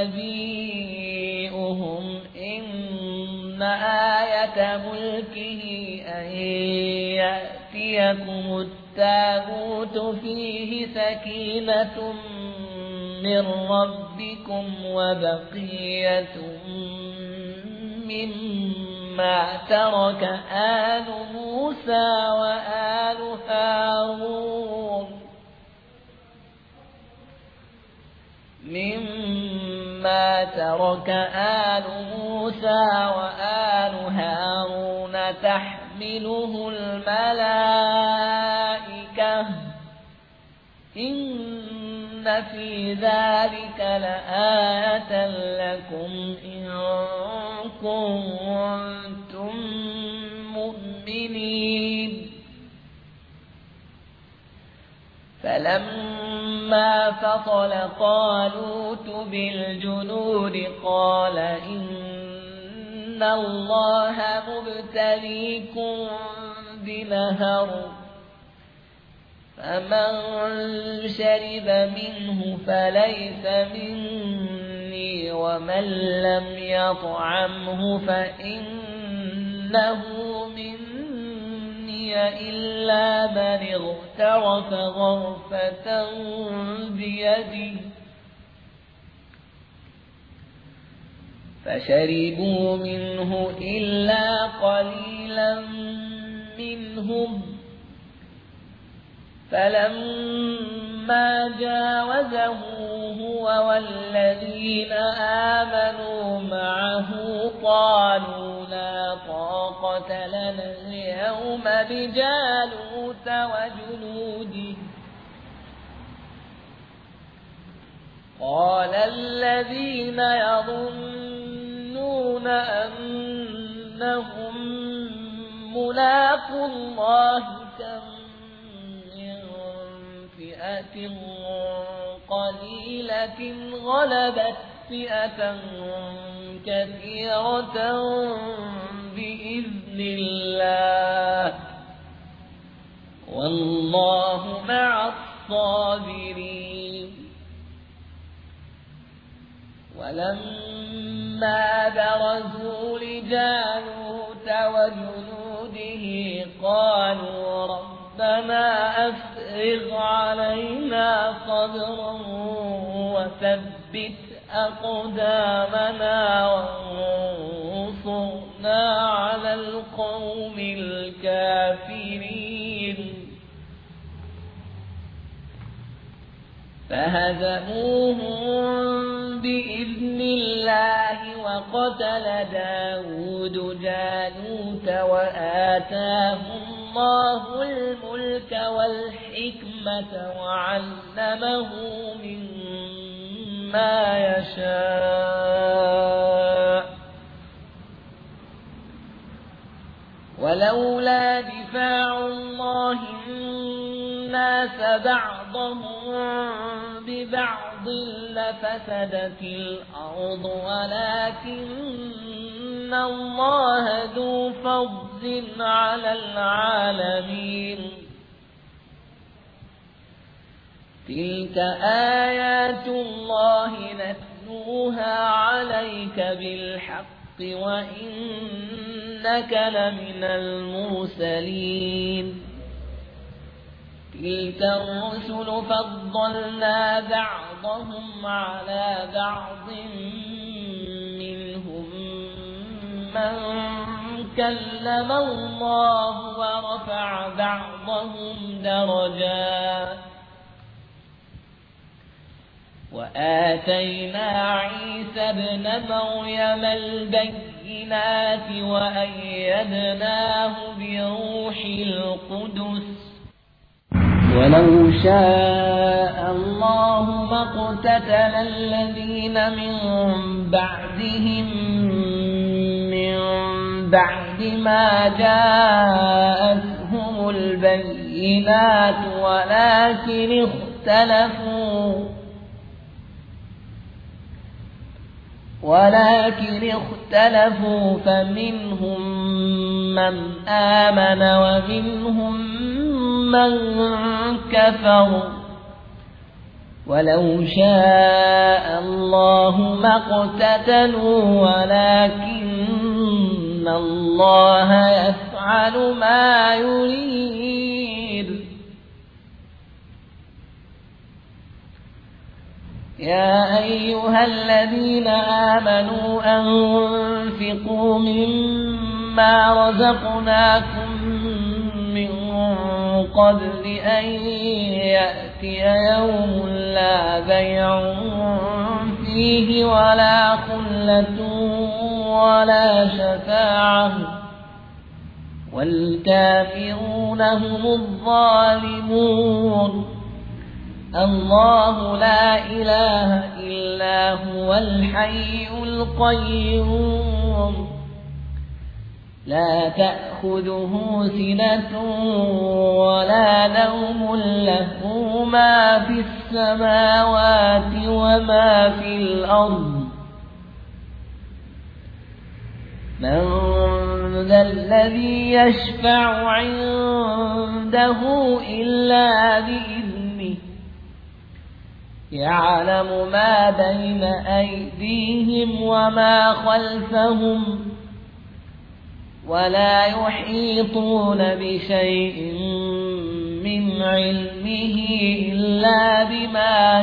نبيؤهم إن آية ملكه أن يأتيكم التابوت فيه سكينة من ربكم وبقية مما ترك آل موسى وآل هارون مما ترك آل موسى وآل هارون تحمله الملائكة إن في ذلك لآية لكم إن كنتم مؤمنين. فلما فصل طالوت بالجنود قال إن الله مبتليكم بنهر فمن شرب منه فليس مني ومن لم يطعمه فإنه مني إلا من اغترف غرفة بيده فشربوا منه إلا قليلا منهم. فلما جاوزه هو والذين آمنوا معه قالوا لا طاقة لنا اليوم بجالوت وجنوده. قال الذين يظنون أنهم ملاقو الله كم فئة قليلة غلبت فئة كثيرة بإذن الله والله مع الصابرين. ولما برزوا لجالوت وجنوده قالوا ربنا أفرغ علينا صبرا وثبت أقدامنا وانصرنا على القوم الكافرين. فهزموهم بإذن الله وقتل داود جالوت وآتاه الله الملك والحكمة وعلمه مما يشاء. ولولا دفاع الله الناس بعضهم ببعض لفسدت الأرض ولكن الله ذو فضل على العالمين. تلك آيات الله نتلوها عليك بالحق وإنك لمن المرسلين. تلك الرسل فضلنا بعضهم على بعض منهم من كلم الله ورفع بعضهم درجات وآتينا عيسى ابن مريم البينات وأيدناه بروح القدس ولو شاء الله ما اقتتل الذين من بعدهم من بعد ما جاءتهم البينات ولكن اختلفوا ولكن اختلفوا فمنهم من آمن ومنهم من كفر ولو شاء الله ما اقتتلوا ولكن الله يفعل ما يريد يا أيها الذين آمنوا أنفقوا مما رزقناكم من قبل أن يأتي يوم لا بيع فيه ولا خلة ولا شفاعة والكافرون هم الظالمون الله لا إله إلا هو الحي القيوم لا تأخذه سنة ولا نوم له ما في السماوات وما في الأرض من ذا الذي يشفع عنده إلا بإذنه يعلم ما بين أيديهم وما خلفهم ولا يحيطون بشيء من علمه إلا بما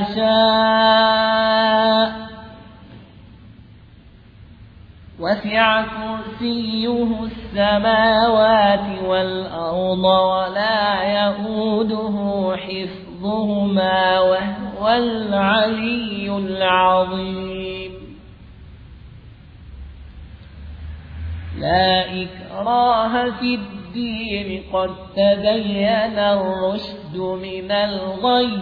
شاء وسع كرسيه السماوات والأرض ولا يئوده حفظهما وهو العلي العظيم لا إكراه في الدين قد تبين الرشد من الغي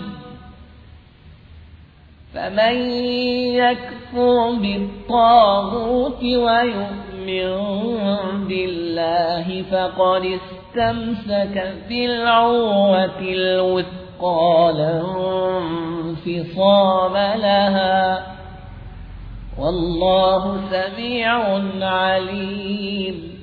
فمن يكفر بالطاغوت ويؤمن بالله فقد استمسك بالعروة الوثقى لا انفصام لها والله سميع عليم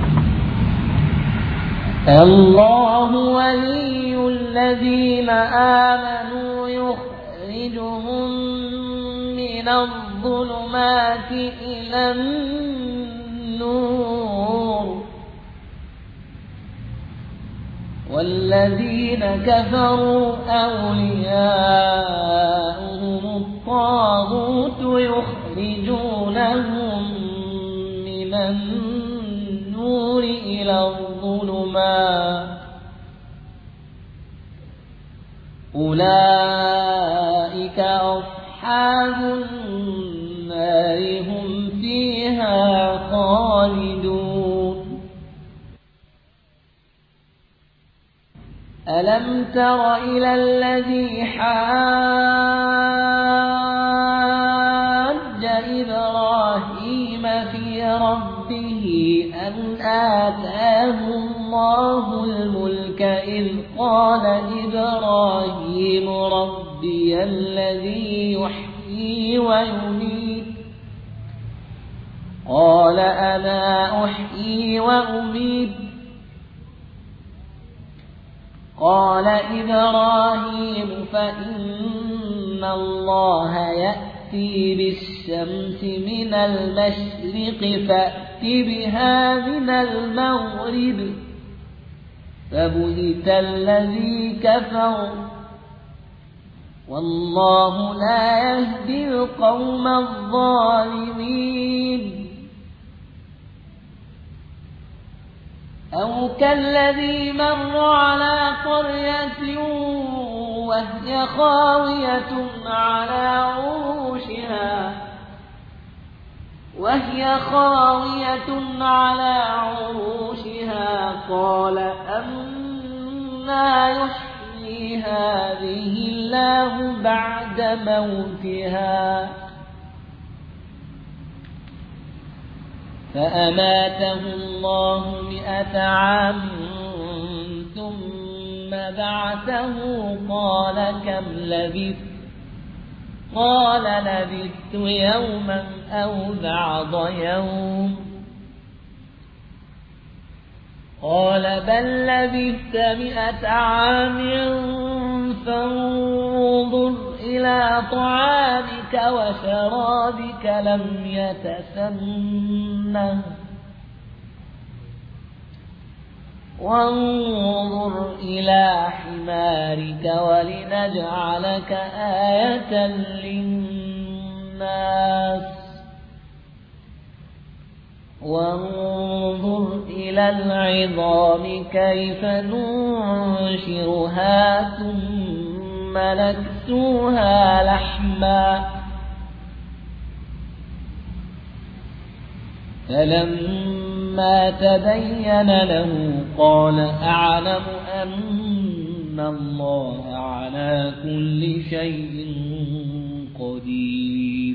الله ولي الذين آمنوا يخرجهم من الظلمات إلى النور والذين كفروا أولياؤهم الطاغوت يخرجونهم من النور إلى الظلمات أولئك أصحاب النار هم فيها خالدون ألم تر إلى الذي حاج إبراهيم في ربه أن آتاه الله الملك إذ قال إبراهيم ربي الذي يحيي ويميت قال أنا أحيي وأميت قال إبراهيم فإن الله يأتي بالشمس من المشرق فأت بها من المغرب فبهت الذي كفر والله لا يهدي القوم الظالمين أو كالذي مر على قرية وهي خاوية على عروشها وهي خاوية على عروشها قال أنى يحيي هذه الله بعد موتها فأماته الله مئة عام ثم بعثه قال كم لبثت قال لبثت يوما أو بعض يوم قال بل لبثت مئة عام فانظر إلى طعامك وشرابك لم يتسنه وانظر إلى حمارك ولنجعلك آية للناس وانظر إلى العظام كيف ننشرها ثم نكسوها لحما فلما تبين له قال أعلم أن الله على كل شيء قدير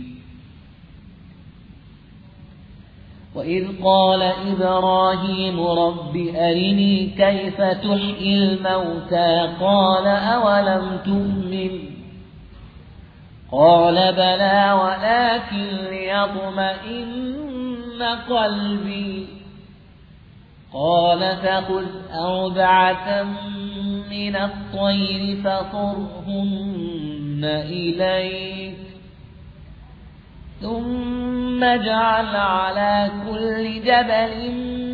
وإذ قال إبراهيم رب أرني كيف تحيي الموتى قال أولم تؤمن قال بلى ولكن ليطمئن قلبي قال فخذ أربعة من الطير فصرهن إليك ثم اجعل على كل جبل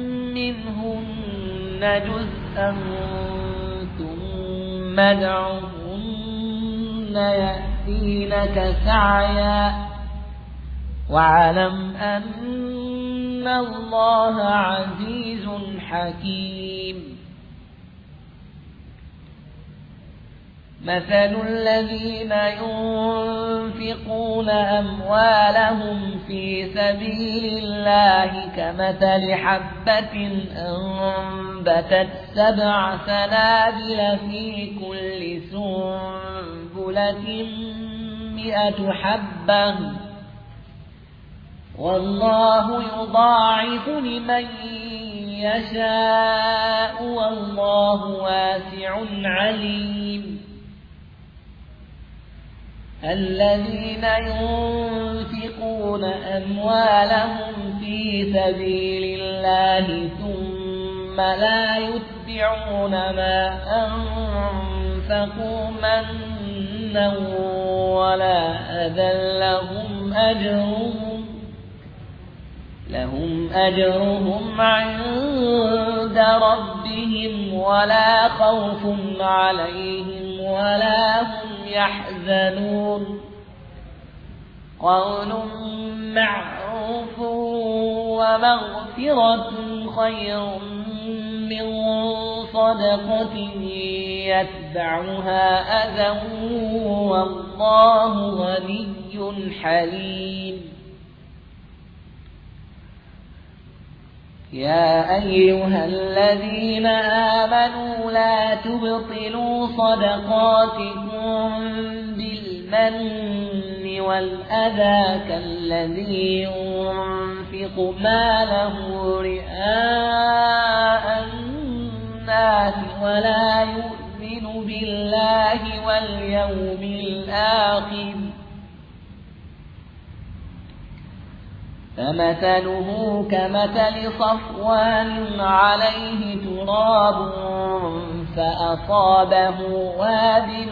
منهن جزءا ثم ادعهن يأتينك سعيا واعلم أن الله عزيز حكيم مثل الذين ينفقون أموالهم في سبيل الله كمثل حبة أنبتت سبع سنابل في كل سنبلة مئة حبة والله يضاعف لمن يشاء والله واسع عليم الذين ينفقون أموالهم في سبيل الله ثم لا يتبعون ما أنفقوا منا ولا أذى لهم أجرهم لهم أجرهم عند ربهم ولا خوف عليهم ولا هم يحزنون قول معروف ومغفرة خير من صدقة يتبعها أذى والله غني حليم يا أيها الذين آمنوا لا تبطلوا صدقاتكم بالمن والأذى كالذي ينفق ماله رئاء الناس ولا يؤمن بالله واليوم الآخر فمثله كمثل صفوان عليه تراب فأصابه وابل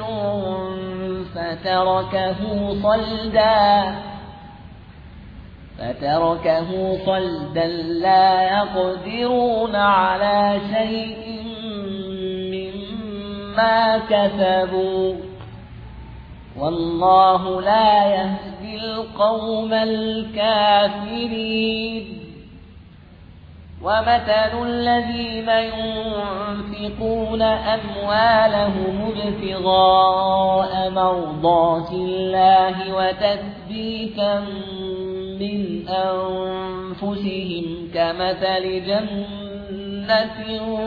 فتركه صلدا فتركه صلدا لا يقدرون على شيء مما كسبوا والله لا يهدي القوم الكافرين ومثل الذين ينفقون أموالهم ابتغاء مرضات الله وتثبيتا من أنفسهم كمثل جنة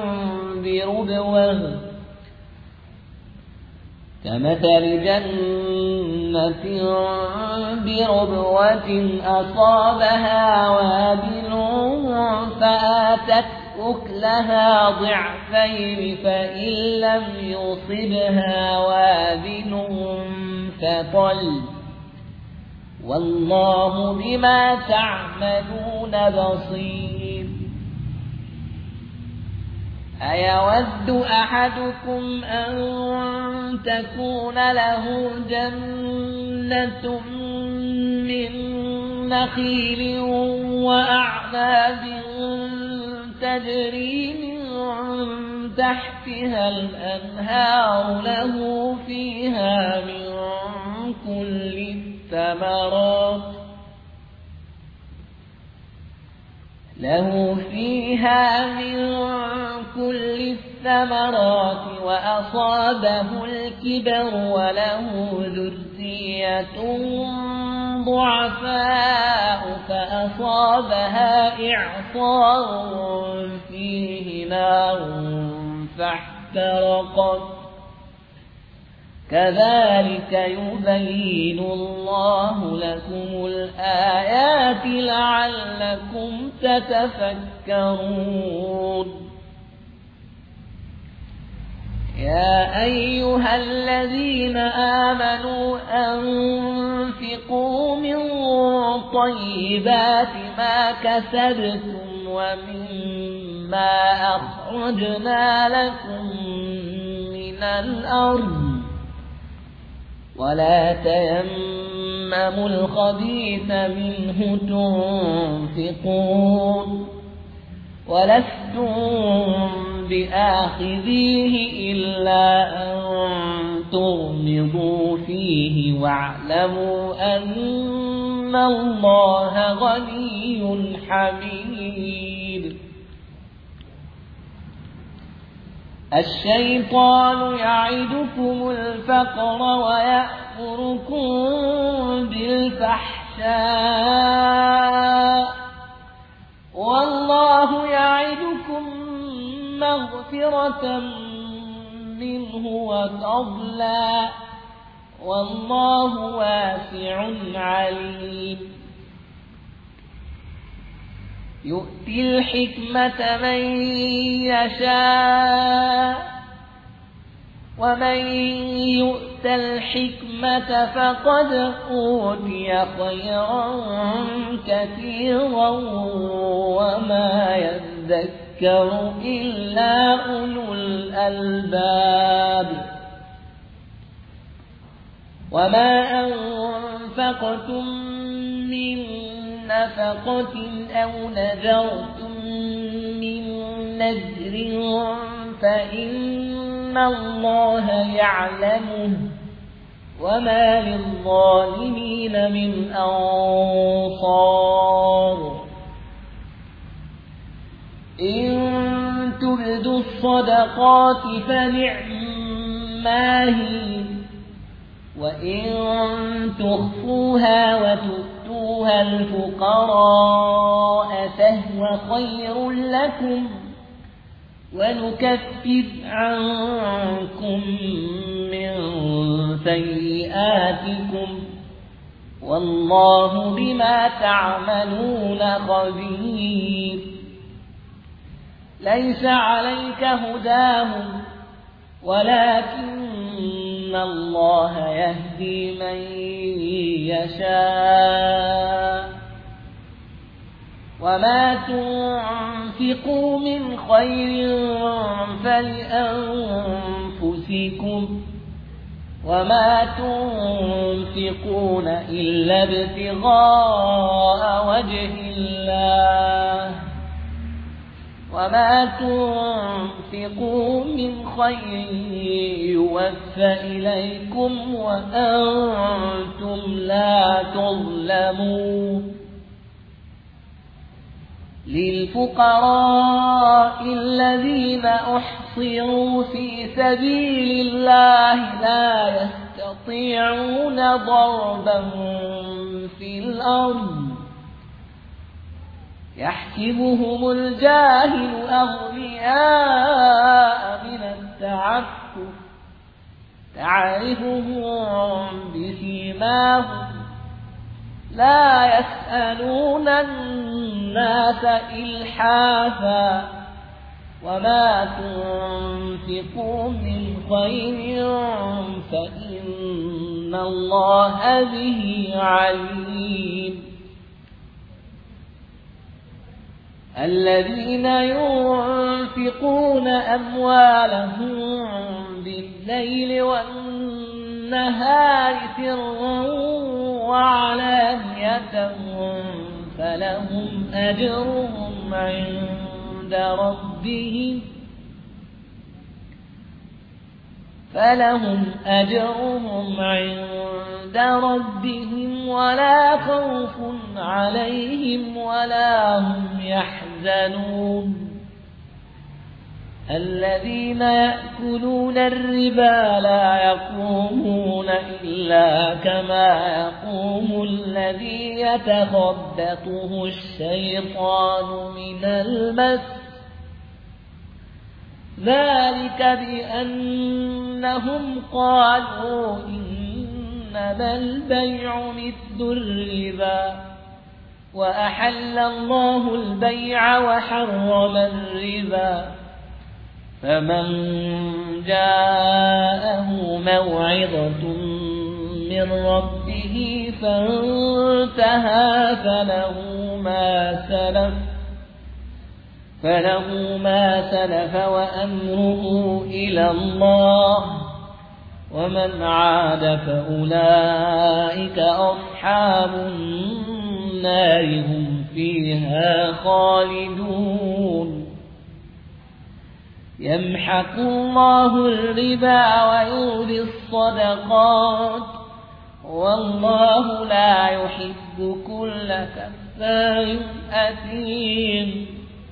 بربوة كمثل جنة بربوة أصابها وابل فآتت أكلها ضعفين فإن لم يصبها وابل فطل والله بما تعملون بصير. أيود أحدكم أن تكون له جنة من نخيل وأعناب تجري من تحتها الأنهار له فيها من كل الثمرات له فيها من كل الثمرات وأصابه الكبر وله ذرية ضعفاء فأصابها إعصار فيه نار فاحترقت كذلك يبين الله لكم الآيات لعلكم تتفكرون. يا أيها الذين آمنوا أنفقوا من طيبات ما كسبتم ومما أخرجنا لكم من الأرض ولا تيمموا الخبيث منه تنفقون ولستم بآخذيه إلا أن تغمضوا فيه واعلموا أن الله غني حميد. الشيطان يعدكم الفقر ويأمركم بالفحشاء والله يعدكم مغفرة منه وفضلا والله واسع عليم. يؤتي الحكمة من يشاء ومن يؤت الحكمة فقد أوتي خيرا كثيرا وما يذكر إلا أولو الألباب. وما أنفقتم من نفقة أو نذرتم من نذر فإن الله يعلمه وما للظالمين من أنصار. إن تبدوا الصدقات فنعما هي وإن تخفوها وتؤتوها الفقراء فهو خير لكم ونكفر عنكم من سيئاتكم والله بما تعملون خبير. ليس عليك هداهم ولكن الله يهدي من يشاء وما تنفقوا من خير فلأنفسكم وما تنفقون إلا ابتغاء وجه الله وما تنفقوا من خير يوفى إليكم وأنتم لا تظلمون. للفقراء الذين أحصروا في سبيل الله لا يستطيعون ضربا في الأرض يحسبهم الجاهل أغنياء من التعفف تعرفهم بسيماهم لا يسألون الناس إلحافا وما تنفقوا من خير فإن الله به عليم الذين ينفقون أموالهم بالليل والنهار سرا وعلانية فلهم أجرهم عند ربهم فلهم أجرهم عند ربهم ولا خوف عليهم ولا هم يحزنون الذين يأكلون الربا لا يقومون إلا كما يقوم الذي يتخبطه الشيطان من المس ذلك بأنهم قالوا إنما البيع مثل الربا وأحل الله البيع وحرم الربا فمن جاءه موعظة من ربه فانتهى فله ما سلف فله ما سلف وأمره إلى الله ومن عاد فأولئك أصحاب النار هم فيها خالدون يمحق الله الربا ويربي الصدقات والله لا يحب كل كفار أثيم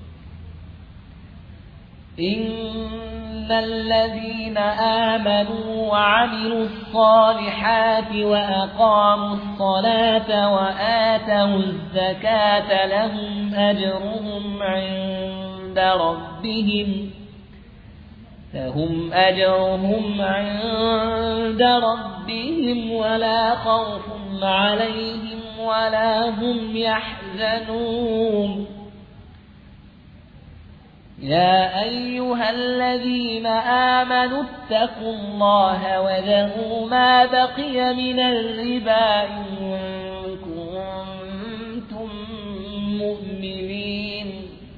إن الذين آمنوا وعملوا الصالحات وأقاموا الصلاة وآتوا الزكاة لهم أجرهم عند ربهم لهم أجرهم عند ربهم ولا خوف عليهم ولا هم يحزنون يا أيها الذين آمنوا اتقوا الله وذروا ما بقي من الربا إن كنتم مؤمنين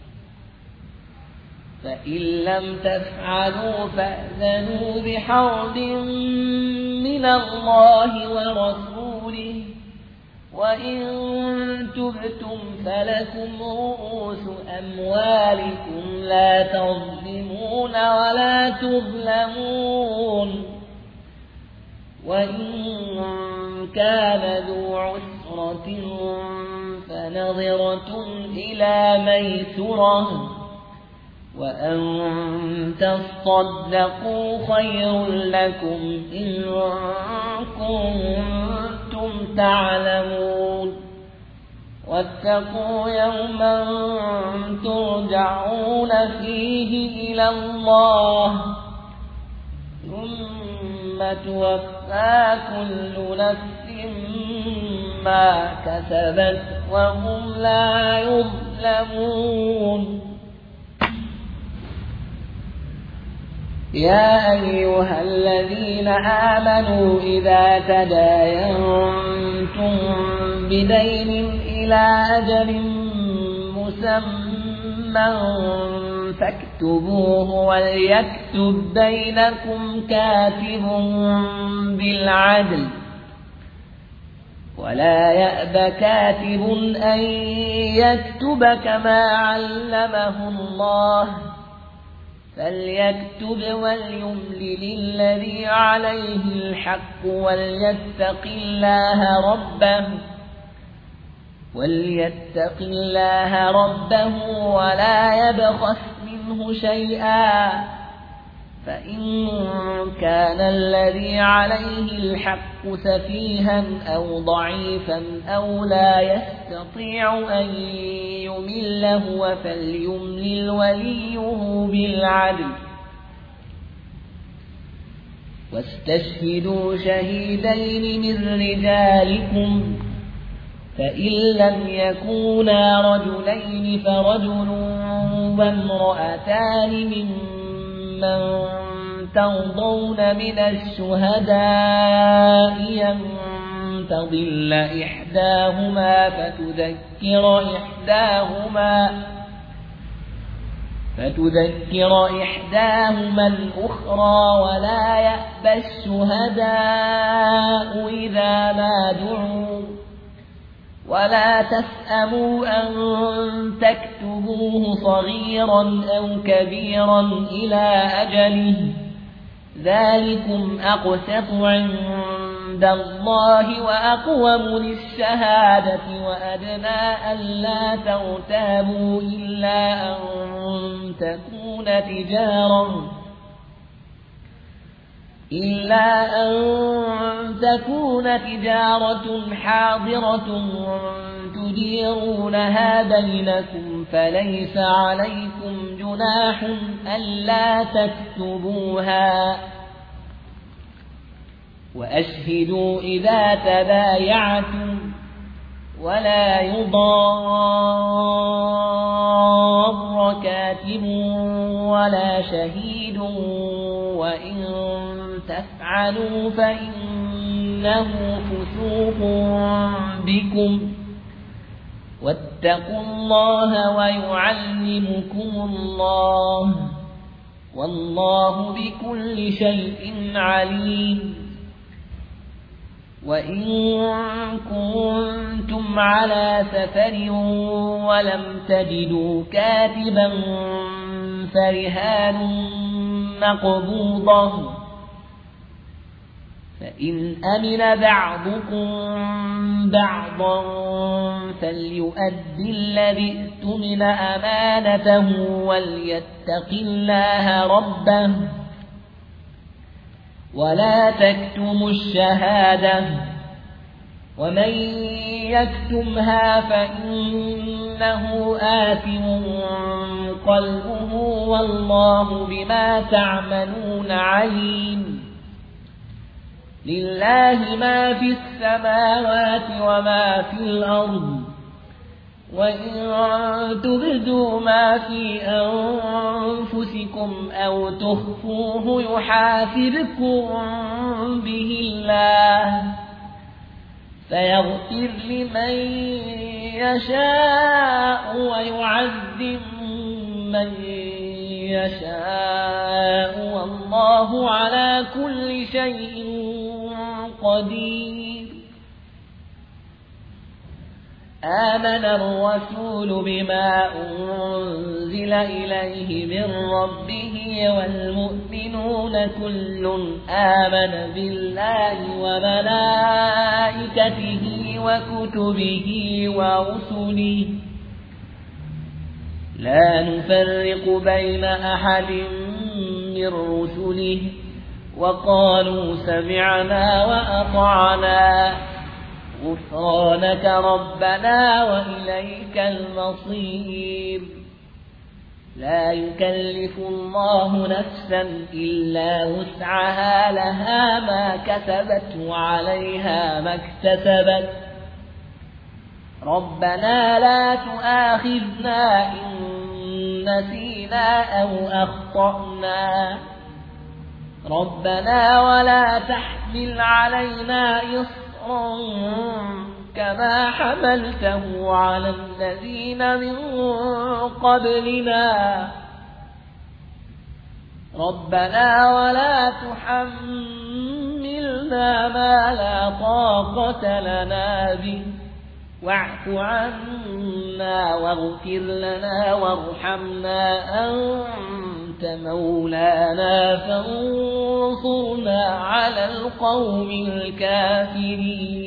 فإن لم تفعلوا فأذنوا بحرب من الله ورسوله وإن تبتم فلكم رؤوس أموالكم لا تظلمون ولا تظلمون وإن كان ذو عسرة فنظرة إلى ميسرة وأن تصدقوا خير لكم إن كنتم تعلمون واتقوا يوما ترجعون فيه إلى الله ثم توفى كل نفس ما كسبت وهم لا يظلمون يا أيها الذين آمنوا إذا تداينتم بدين إلى أجل مسمى فاكتبوه وليكتب بينكم كاتب بالعدل ولا يأب كاتب أن يكتب كما علمه الله فليكتب وليملل الذي عليه الحق وليتق الله ربه وليتق الله ربه ولا يبخس منه شيئا فإن كان الذي عليه الحق سفيها أو ضعيفا أو لا يستطيع أن يمل هو فليملل وليه بالعدل واستشهدوا شهيدين من رجالكم فإن لم يكونا رجلين فرجل وامرأتان ممن ترضون من الشهداء أن تضل إحداهما فتذكر إحداهما فتذكر إحداهما الأخرى ولا يأبى الشهداء إذا ما دعوا ولا تسأموا أن تكتبوه صغيرا أو كبيرا إلى أجله ذلكم أقسط عند الله وأقوم للشهادة وأدنى ألا ترتابوا إلا أن تكون تجارة إلا أن تكون تجارة حاضرة تديرونها بينكم فليس عليكم جناح ألا تكتبوها وأشهدوا إذا تبايعتم ولا يضار كاتب ولا شهيد وإن تفعلوا فإنه فسوق بكم واتقوا الله ويعلمكم الله والله بكل شيء عليم وإن كنتم على سفر ولم تجدوا كاتبا فرهان مقبوضة فإن أمن بعضكم بعضا فليؤدي الذي اؤتمن أمانته وليتق الله ربه ولا تكتموا الشهادة ومن يكتمها فإنه آثم قلبه والله بما تعملون عليم لله ما في السماوات وما في الأرض وإن تبدوا ما في أنفسكم أو تخفوه يحاسبكم به الله فيغفر لمن يشاء ويعذب من يشاء والله على كل شيء قدير آمن الرسول بما أنزل إليه من ربه والمؤمنون كل آمن بالله وملائكته وكتبه ورسله لا نفرق بين أحد من رسله وقالوا سمعنا وأطعنا غفرانك ربنا وإليك المصير لا يكلف الله نفسا إلا وسعها لها ما كسبت وعليها ما اكتسبت ربنا لا تؤاخذنا إن نسينا أو أخطأنا ربنا ولا تحمل علينا إصرا كما حملته على الذين من قبلنا ربنا ولا تحملنا ما لا طاقة لنا به واعف عنا واغفر لنا وارحمنا أنت مولانا فانصرنا على القوم الكافرين